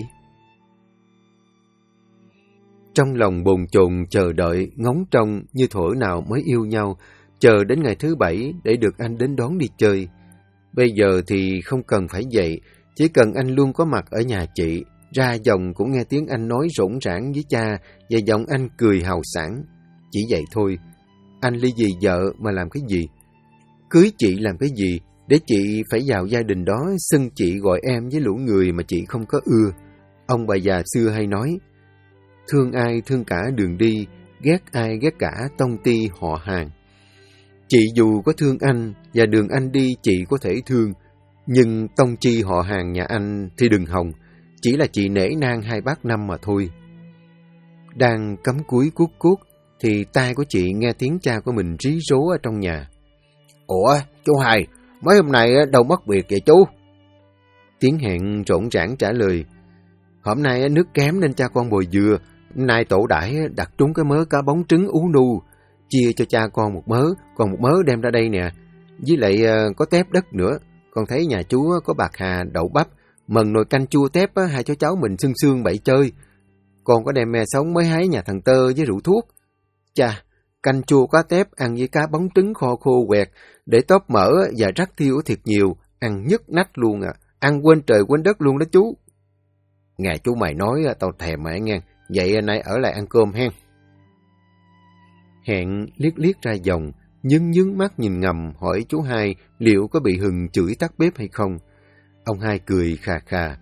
Trong lòng bồn chồn chờ đợi, ngóng trông như thuở nào mới yêu nhau, chờ đến ngày thứ 7 để được anh đến đón đi chơi. Bây giờ thì không cần phải vậy, chỉ cần anh luôn có mặt ở nhà chị, ra dòng cũng nghe tiếng anh nói rỗng rãng với cha và giọng anh cười hào sảng. Chỉ vậy thôi, anh ly dị vợ mà làm cái gì? Cưới chị làm cái gì để chị phải vào gia đình đó xưng chị gọi em với lũ người mà chị không có ưa? Ông bà già xưa hay nói, thương ai thương cả đường đi, ghét ai ghét cả tông ty họ hàng. Chị dù có thương anh và đường anh đi chị có thể thương, nhưng tông chi họ hàng nhà anh thì đừng hòng, chỉ là chị nể nang 2 bát năm mà thôi. Đang cắm cúi cuốc cuốc thì tai của chị nghe tiếng cha của mình rí rố ở trong nhà. Ủa, chú Hai, mấy hôm nay đâu mất việc vậy chú? Tiếng hẹn rộn rãng trả lời, hôm nay nước kém nên cha con bồi dừa, nay tổ đãi đặt trúng cái mớ cá bóng trứng ú nu, chia cho cha con một mớ, còn một mớ đem ra đây nè, với lại có tép đất nữa. Con thấy nhà chú có bạc hà, đậu bắp, mần nồi canh chua tép, hai cho cháu mình sương sương bậy chơi. Con có đem me sống mới hái nhà thằng Tơ với rượu thuốc. Chà, canh chua cá tép ăn với cá bóng trứng kho khô quẹt, để tóp mỡ và rắc thiêu thiệt nhiều, ăn nhức nách luôn à, ăn quên trời quên đất luôn đó chú. Nghe chú mày nói tao thèm mày nghe, vậy nay ở lại ăn cơm hen. Hẹn liếc liếc ra dòng, nhướng mắt nhìn ngầm hỏi chú Hai liệu có bị Hừng chửi tắt bếp hay không. Ông Hai cười khà khà.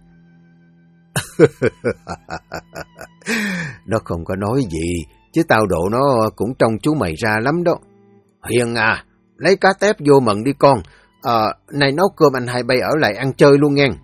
Nó không có nói gì, chứ tao độ nó cũng trông chú mày ra lắm đó. Hiền à, lấy cá tép vô mận đi con, này nấu cơm anh Hai bay ở lại ăn chơi luôn nghe.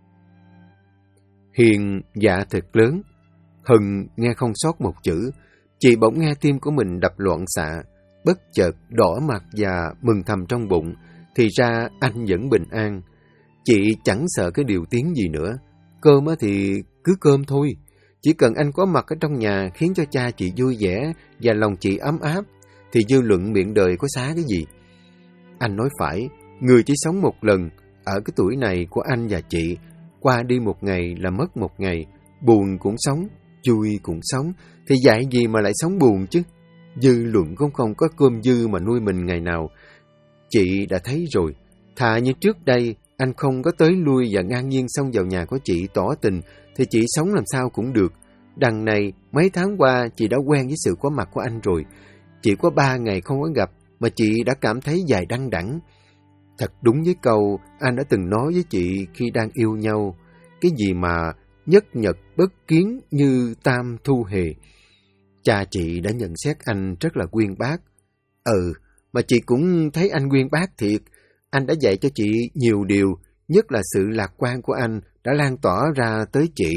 Hiền dạ thật lớn. Hừng nghe không sót một chữ, chị bỗng nghe tim của mình đập loạn xạ, bất chợt đỏ mặt và mừng thầm trong bụng, thì ra anh vẫn bình an. Chị chẳng sợ cái điều tiếng gì nữa, cơm thì cứ cơm thôi, chỉ cần anh có mặt ở trong nhà khiến cho cha chị vui vẻ và lòng chị ấm áp, thì dư luận miệng đời có xá cái gì. Anh nói phải, người chỉ sống một lần, ở cái tuổi này của anh và chị, qua đi một ngày là mất một ngày, buồn cũng sống, vui cũng sống, thì dạy gì mà lại sống buồn chứ. Dư luận cũng không có cơm dư mà nuôi mình ngày nào. Chị đã thấy rồi, thà như trước đây, anh không có tới lui và ngang nhiên xông vào nhà của chị tỏ tình, thì chị sống làm sao cũng được. Đằng này, mấy tháng qua, chị đã quen với sự có mặt của anh rồi. Chỉ có 3 ngày không có gặp, mà chị đã cảm thấy dài đăng đẳng. Thật đúng với câu anh đã từng nói với chị khi đang yêu nhau, cái gì mà nhất nhật bất kiến như tam thu hề. Cha chị đã nhận xét anh rất là uyên bác. Mà chị cũng thấy anh uyên bác thiệt. Anh đã dạy cho chị nhiều điều, nhất là sự lạc quan của anh đã lan tỏa ra tới chị.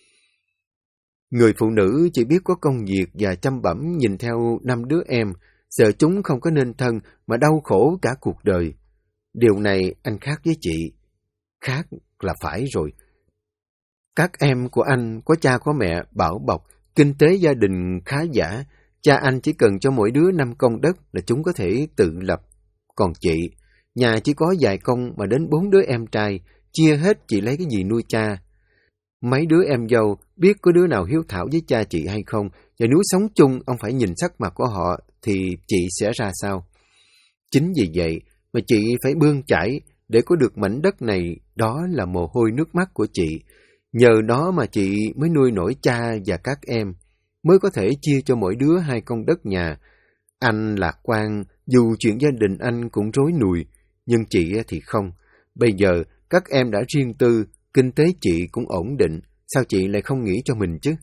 Người phụ nữ chỉ biết có công việc và chăm bẵm nhìn theo 5 đứa em, sợ chúng không có nên thân mà đau khổ cả cuộc đời. Điều này anh khác với chị. Khác là phải rồi. Các em của anh có cha có mẹ bảo bọc, kinh tế gia đình khá giả. Cha anh chỉ cần cho mỗi đứa 5 công đất là chúng có thể tự lập. Còn chị, nhà chỉ có vài công mà đến 4 đứa em trai, chia hết chị lấy cái gì nuôi cha. Mấy đứa em dâu biết có đứa nào hiếu thảo với cha chị hay không, và nếu sống chung ông phải nhìn sắc mặt của họ thì chị sẽ ra sao. Chính vì vậy mà chị phải bươn chải để có được mảnh đất này, đó là mồ hôi nước mắt của chị. Nhờ đó mà chị mới nuôi nổi cha và các em, mới có thể chia cho mỗi đứa 2 công đất nhà. Anh lạc quan, dù chuyện gia đình anh cũng rối nùi, nhưng chị thì không. Bây giờ các em đã riêng tư, kinh tế chị cũng ổn định, sao chị lại không nghĩ cho mình chứ?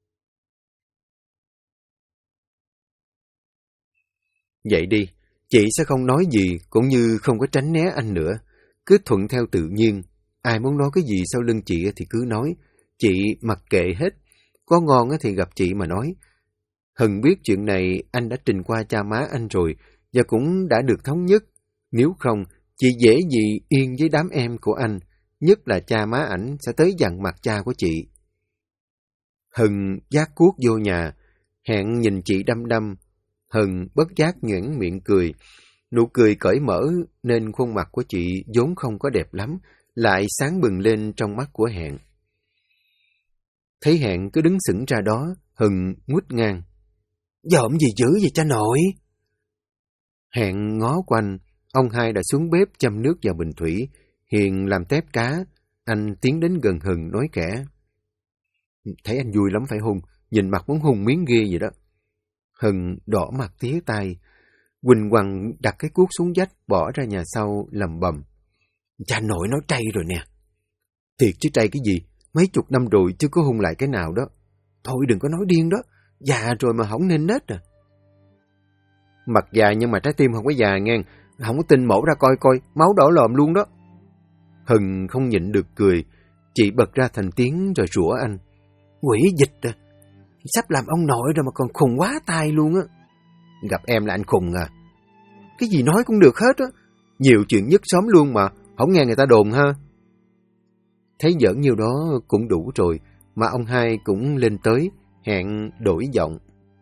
Vậy đi, chị sẽ không nói gì cũng như không có tránh né anh nữa. Cứ thuận theo tự nhiên. Ai muốn nói cái gì sau lưng chị thì cứ nói. Chị mặc kệ hết. Có ngon thì gặp chị mà nói. Hân biết chuyện này anh đã trình qua cha má anh rồi và cũng đã được thống nhất. Nếu không, chị dễ gì yên với đám em của anh. Nhất là cha má ảnh sẽ tới dằn mặt cha của chị. Hân vác cuốc vô nhà. Hẹn nhìn chị đăm đăm. Hân bất giác nhoẻn miệng cười. Nụ cười cởi mở nên khuôn mặt của chị vốn không có đẹp lắm, lại sáng bừng lên trong mắt của Hẹn. Thấy Hẹn cứ đứng sững ra đó, Hân ngút ngang. Dòm gì dữ vậy cha nội? Hẹn ngó quanh, ông hai đã xuống bếp châm nước vào bình thủy. Hiền làm tép cá. Anh tiến đến gần Hân nói khẽ. Thấy anh vui lắm phải không? Nhìn mặt muốn hung miếng ghê vậy đó. Hân đỏ mặt tía tai. Quỳnh Quằng đặt cái cuốc xuống vách, bỏ ra nhà sau, lầm bầm. Cha nội nói trây rồi nè. Thiệt chứ trây cái gì? Mấy chục năm rồi chưa có hung lại cái nào đó. Thôi đừng có nói điên đó. Già rồi mà không nên nết à. Mặt già nhưng mà trái tim không có già nghe. Không có tin mổ ra coi coi, máu đỏ lòm luôn đó. Hân không nhịn được cười. Chị bật ra thành tiếng rồi rủa anh. Quỷ dịch à. Sắp làm ông nội rồi mà còn khùng quá tai luôn á. Gặp em là anh khùng à. Cái gì nói cũng được hết á. Nhiều chuyện nhất xóm luôn mà, không nghe người ta đồn ha. Thấy giỡn nhiêu đó cũng đủ rồi, mà ông hai cũng lên tới, Hẹn đổi giọng.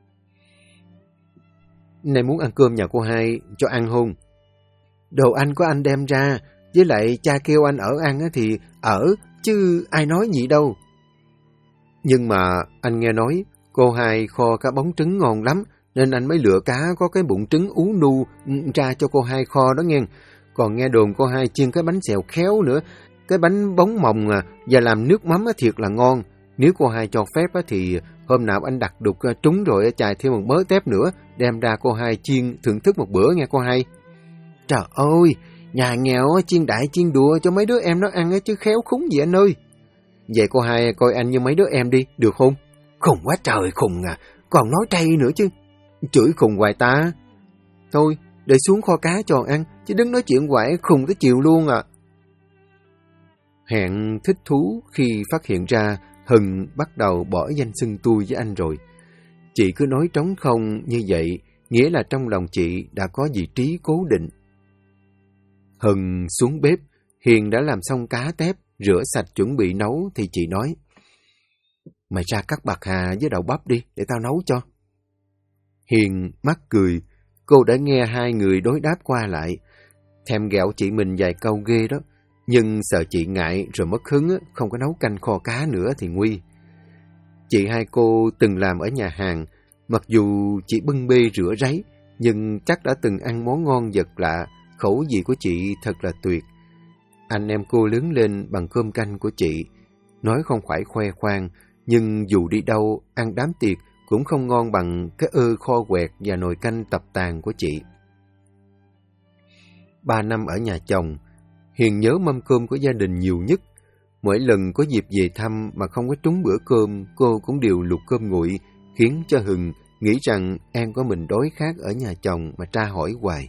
Này muốn ăn cơm nhà cô hai, cho ăn không? Đồ ăn có anh đem ra, với lại cha kêu anh ở ăn thì ở, chứ ai nói gì đâu. Nhưng mà anh nghe nói, cô hai kho cá bóng trứng ngon lắm, nên anh mới lựa cá có cái bụng trứng ú nu ra cho cô hai kho đó nghe. Còn nghe đồn cô hai chiên cái bánh xèo khéo nữa, cái bánh bóng mồng và làm nước mắm thiệt là ngon. Nếu cô hai cho phép thì hôm nào anh đặt đục trúng rồi chài thêm một mớ tép nữa, đem ra cô hai chiên thưởng thức một bữa nghe cô hai. Trời ơi, nhà nghèo chiên đại chiên đùa cho mấy đứa em nó ăn chứ khéo khúng gì anh ơi. Vậy cô hai coi anh như mấy đứa em đi, được không? Khùng quá trời khùng à, còn nói trây nữa chứ. Chửi khùng hoài ta. Thôi, để xuống kho cá cho ăn, chứ đứng nói chuyện hoài khùng tới chiều luôn à. Hẹn thích thú khi phát hiện ra Hân bắt đầu bỏ danh xưng tôi với anh rồi. Chị cứ nói trống không như vậy, nghĩa là trong lòng chị đã có vị trí cố định. Hân xuống bếp, Hiền đã làm xong cá tép, rửa sạch chuẩn bị nấu thì chị nói. Mày ra cắt bạc hà với đậu bắp đi, để tao nấu cho. Hiền mắc cười, cô đã nghe hai người đối đáp qua lại. Thèm ghẹo chị mình vài câu ghê đó, nhưng sợ chị ngại rồi mất hứng, không có nấu canh kho cá nữa thì nguy. Chị hai cô từng làm ở nhà hàng, mặc dù chỉ bưng bê rửa ráy, nhưng chắc đã từng ăn món ngon vật lạ, khẩu vị của chị thật là tuyệt. Anh em cô lớn lên bằng cơm canh của chị, nói không phải khoe khoang, nhưng dù đi đâu, ăn đám tiệc cũng không ngon bằng cái kho quẹt và nồi canh tập tàn của chị. 3 năm ở nhà chồng, Hiền nhớ mâm cơm của gia đình nhiều nhất. Mỗi lần có dịp về thăm mà không có trúng bữa cơm, cô cũng đều luộc cơm nguội, khiến cho Hừng nghĩ rằng An có mình đói khát ở nhà chồng mà tra hỏi hoài.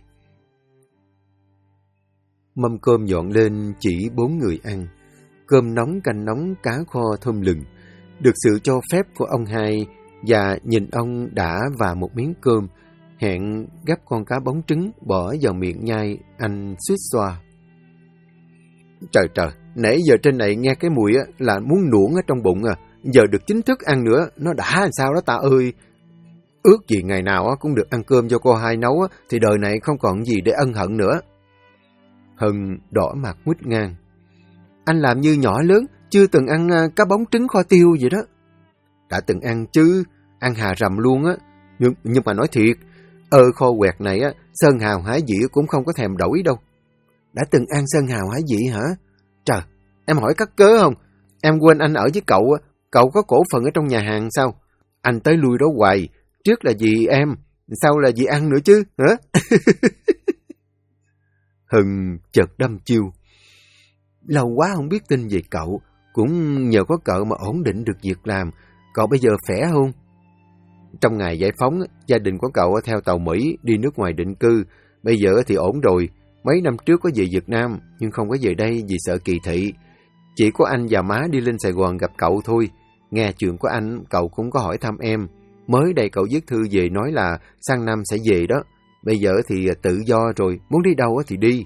Mâm cơm dọn lên chỉ 4 người ăn. Cơm nóng canh nóng cá kho thơm lừng. Được sự cho phép của ông hai và nhìn ông đã và một miếng cơm, Hẹn gắp con cá bóng trứng bỏ vào miệng nhai, anh suýt xoa. Trời trời, nãy giờ trên này nghe cái mùi là muốn nuốt ở trong bụng à, giờ được chính thức ăn nữa, nó đã làm sao đó ta ơi. Ước gì ngày nào cũng được ăn cơm cho cô hai nấu thì đời này không còn gì để ân hận nữa. Hân đỏ mặt nguýt ngang. Anh làm như nhỏ lớn, chưa từng ăn cá bóng trứng kho tiêu vậy đó. Đã từng ăn chứ, ăn hà rầm luôn á, nhưng mà nói thiệt, kho quẹt này sơn hào hải vị cũng không có thèm đổi đâu. Đã từng ăn sơn hào hải vị hả? Trời, em hỏi cắt cớ không? Em quên anh ở với cậu, cậu có cổ phần ở trong nhà hàng sao? Anh tới lui đó hoài, trước là vì em, sau là vì ăn nữa chứ, hả? Hân chợt đâm chiêu. Lâu quá không biết tin về cậu, cũng nhờ có cậu mà ổn định được việc làm. Cậu bây giờ khỏe không? Trong ngày giải phóng, gia đình của cậu theo tàu Mỹ đi nước ngoài định cư. Bây giờ thì ổn rồi. Mấy năm trước có về Việt Nam, nhưng không có về đây vì sợ kỳ thị. Chỉ có anh và má đi lên Sài Gòn gặp cậu thôi. Nghe chuyện của anh, cậu cũng có hỏi thăm em. Mới đây cậu viết thư về nói là sang năm sẽ về đó. Bây giờ thì tự do rồi, muốn đi đâu thì đi.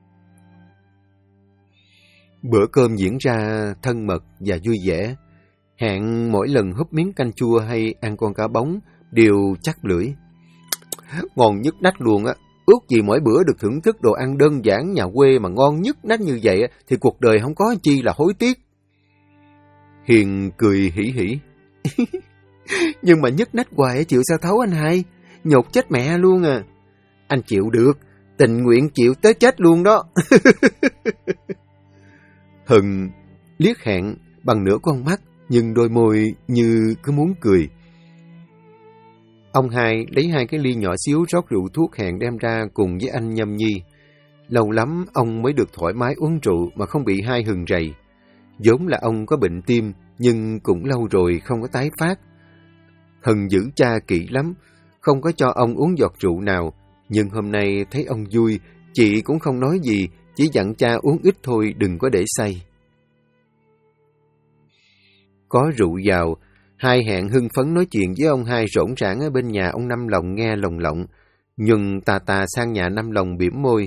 Bữa cơm diễn ra thân mật và vui vẻ. Hạng mỗi lần húp miếng canh chua hay ăn con cá bóng đều chắc lưỡi. Ngon nhất nách luôn á. Ước gì mỗi bữa được thưởng thức đồ ăn đơn giản nhà quê mà ngon nhất nách như vậy thì cuộc đời không có chi là hối tiếc. Hiền cười hỉ hỉ. Nhưng mà nhất nách hoài chịu sao thấu anh hai? Nhột chết mẹ luôn à. Anh chịu được, tình nguyện chịu tới chết luôn đó. Hân liếc Hạng bằng nửa con mắt, nhưng đôi môi như cứ muốn cười. Ông hai lấy 2 cái ly nhỏ xíu rót rượu thuốc Hạng đem ra cùng với anh nhâm nhi. Lâu lắm ông mới được thoải mái uống rượu mà không bị hai Hừng rầy. Vốn là ông có bệnh tim, nhưng cũng lâu rồi không có tái phát. Hân giữ cha kỹ lắm, không có cho ông uống giọt rượu nào. Nhưng hôm nay thấy ông vui, chị cũng không nói gì, chỉ dặn cha uống ít thôi, đừng có để say. Có rượu vào, hai Hạng hưng phấn nói chuyện với ông hai rỗn rãng ở bên nhà ông Năm Lòng nghe lồng lộng. Nhưng tà sang nhà Năm Lòng bỉm môi.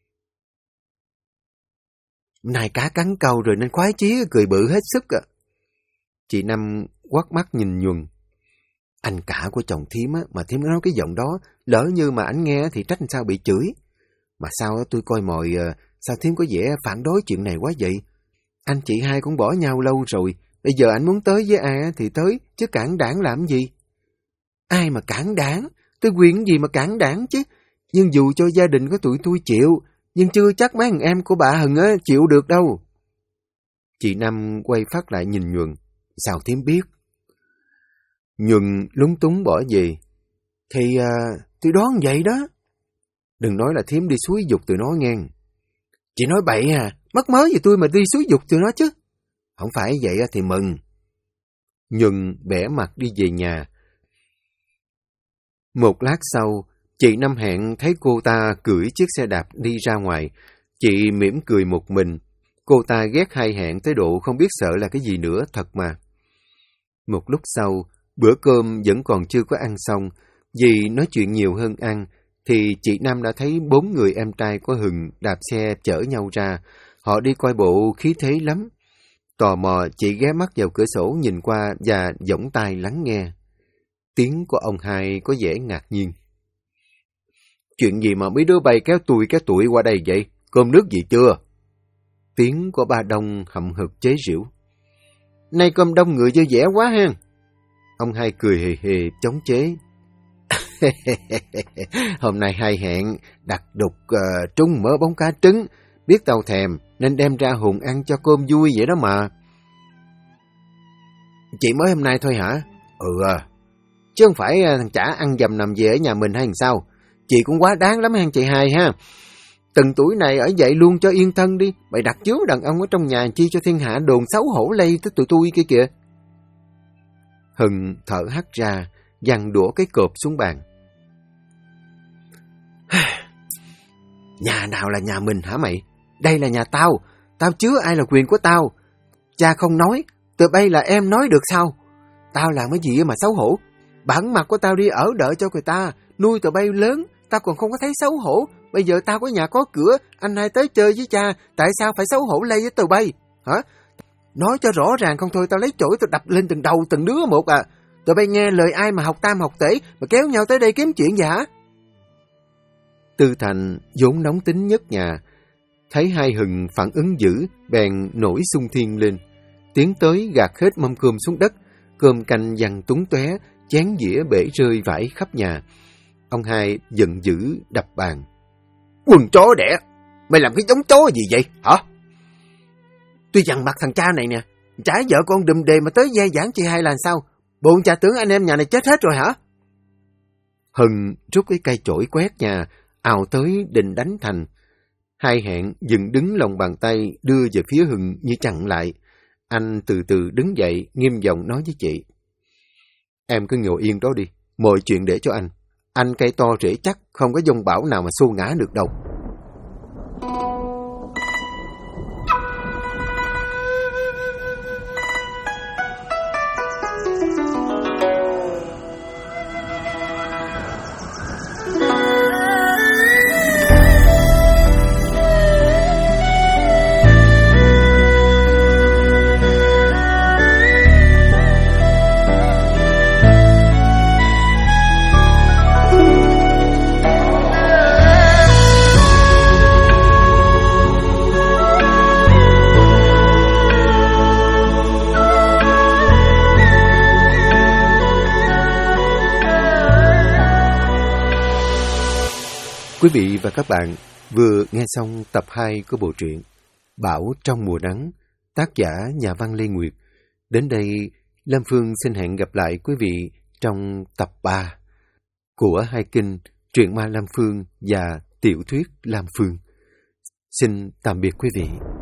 Này cá cắn câu rồi nên khoái chí cười bự hết sức à. Chị Năm quắt mắt nhìn nhuần. Anh cả của chồng thím á, mà thím nói cái giọng đó, lỡ như mà anh nghe thì trách sao bị chửi. Mà sao tôi coi mồi, sao thím có vẻ phản đối chuyện này quá vậy? Anh chị hai cũng bỏ nhau lâu rồi, bây giờ anh muốn tới với ai thì tới, chứ cản đảng làm gì? Ai mà cản đảng? Tôi quyền gì mà cản đảng chứ? Nhưng dù cho gia đình của tụi tôi chịu, nhưng chưa chắc mấy thằng em của bà Hừng á chịu được đâu. Chị Năm quay phát lại nhìn Nhuần. Sao thím biết? Nhuần lúng túng bỏ về. Thì tôi đoán vậy đó. Đừng nói là thím đi xúi giục tụi nó ngang. Chị nói bậy à, mắc mớ gì tôi mà đi xúi giục tụi nó chứ. Không phải vậy thì mừng. Nhuần bẻ mặt đi về nhà. Một lát sau, chị Năm Hẹn thấy cô ta cưỡi chiếc xe đạp đi ra ngoài. Chị mỉm cười một mình. Cô ta ghét hai Hẹn tới độ không biết sợ là cái gì nữa, thật mà. Một lúc sau, bữa cơm vẫn còn chưa có ăn xong. Vì nói chuyện nhiều hơn ăn, thì chị Năm đã thấy 4 người em trai của Hừng đạp xe chở nhau ra. Họ đi coi bộ khí thế lắm. Tò mò, chị ghé mắt vào cửa sổ nhìn qua và giỏng tai lắng nghe. Tiếng của ông hai có vẻ ngạc nhiên. Chuyện gì mà mấy đứa bay kéo tụi qua đây vậy? Cơm nước gì chưa? Tiếng của ba Đông hậm hực chế giễu. Nay cơm đông người vui vẻ quá ha. Ông hai cười hề hề chống chế. Hôm nay hai Hẹn đặt đục trúng mỡ bóng cá trứng. Biết tao thèm nên đem ra Hùng ăn cho cơm vui vậy đó mà. Chị mới hôm nay thôi hả? Chứ không phải thằng chả ăn dầm nằm về ở nhà mình hay sao? Chị cũng quá đáng lắm hả chị hai ha. Từng tuổi này ở vậy luôn cho yên thân đi. Mày đặt chứa đàn ông ở trong nhà chi cho thiên hạ đồn xấu hổ lây tới tụi tôi kia kìa. Hừng thở hắt ra, giằng đũa cái cộp xuống bàn. Nhà nào là nhà mình hả mày? Đây là nhà tao. Tao chứa ai là quyền của tao. Cha không nói, tụi bay là em nói được sao? Tao làm cái gì mà xấu hổ? Bản mặt của tao đi ở đợi cho người ta, nuôi tụi bay lớn, tao còn không có thấy xấu hổ. Bây giờ tao có nhà có cửa, anh hai tới chơi với cha, tại sao phải xấu hổ lây với tụi bay? Hả? Nói cho rõ ràng không thôi tao lấy chổi tao đập lên từng đầu từng đứa một à. Tụi bay nghe lời ai mà học tam học tể mà kéo nhau tới đây kiếm chuyện vậy hả? Tư Thành vốn nóng tính nhất nhà, thấy hai Hừng phản ứng dữ, bèn nổi xung thiên lên. Tiến tới gạt hết mâm cơm xuống đất, cơm canh văng túng tóe, chén dĩa bể rơi vãi khắp nhà. Ông hai giận dữ đập bàn. Quần chó đẻ! Mày làm cái giống chó gì vậy, hả? Tôi dằn mặt thằng cha này nè, chả vợ con đùm đề mà tới dai dãn chị hai là sao? Bộ cha tưởng anh em nhà này chết hết rồi hả? Hừng rút cái cây chổi quét nhà, ào tới định đánh Thành. Hai Hẹn dừng đứng lòng bàn tay đưa về phía Hưng như chặn lại. Anh từ từ đứng dậy, nghiêm giọng nói với chị. Em cứ ngồi yên đó đi, mọi chuyện để cho anh. Anh cây to rễ chắc, không có dông bão nào mà xô ngã được đâu. Quý vị và các bạn vừa nghe xong tập 2 của bộ truyện Bão trong mùa nắng, tác giả nhà văn Lê Nguyệt. Đến đây, Lam Phương xin hẹn gặp lại quý vị trong tập 3 của hai kênh Truyện Ma Lam Phương và Tiểu thuyết Lam Phương. Xin tạm biệt quý vị.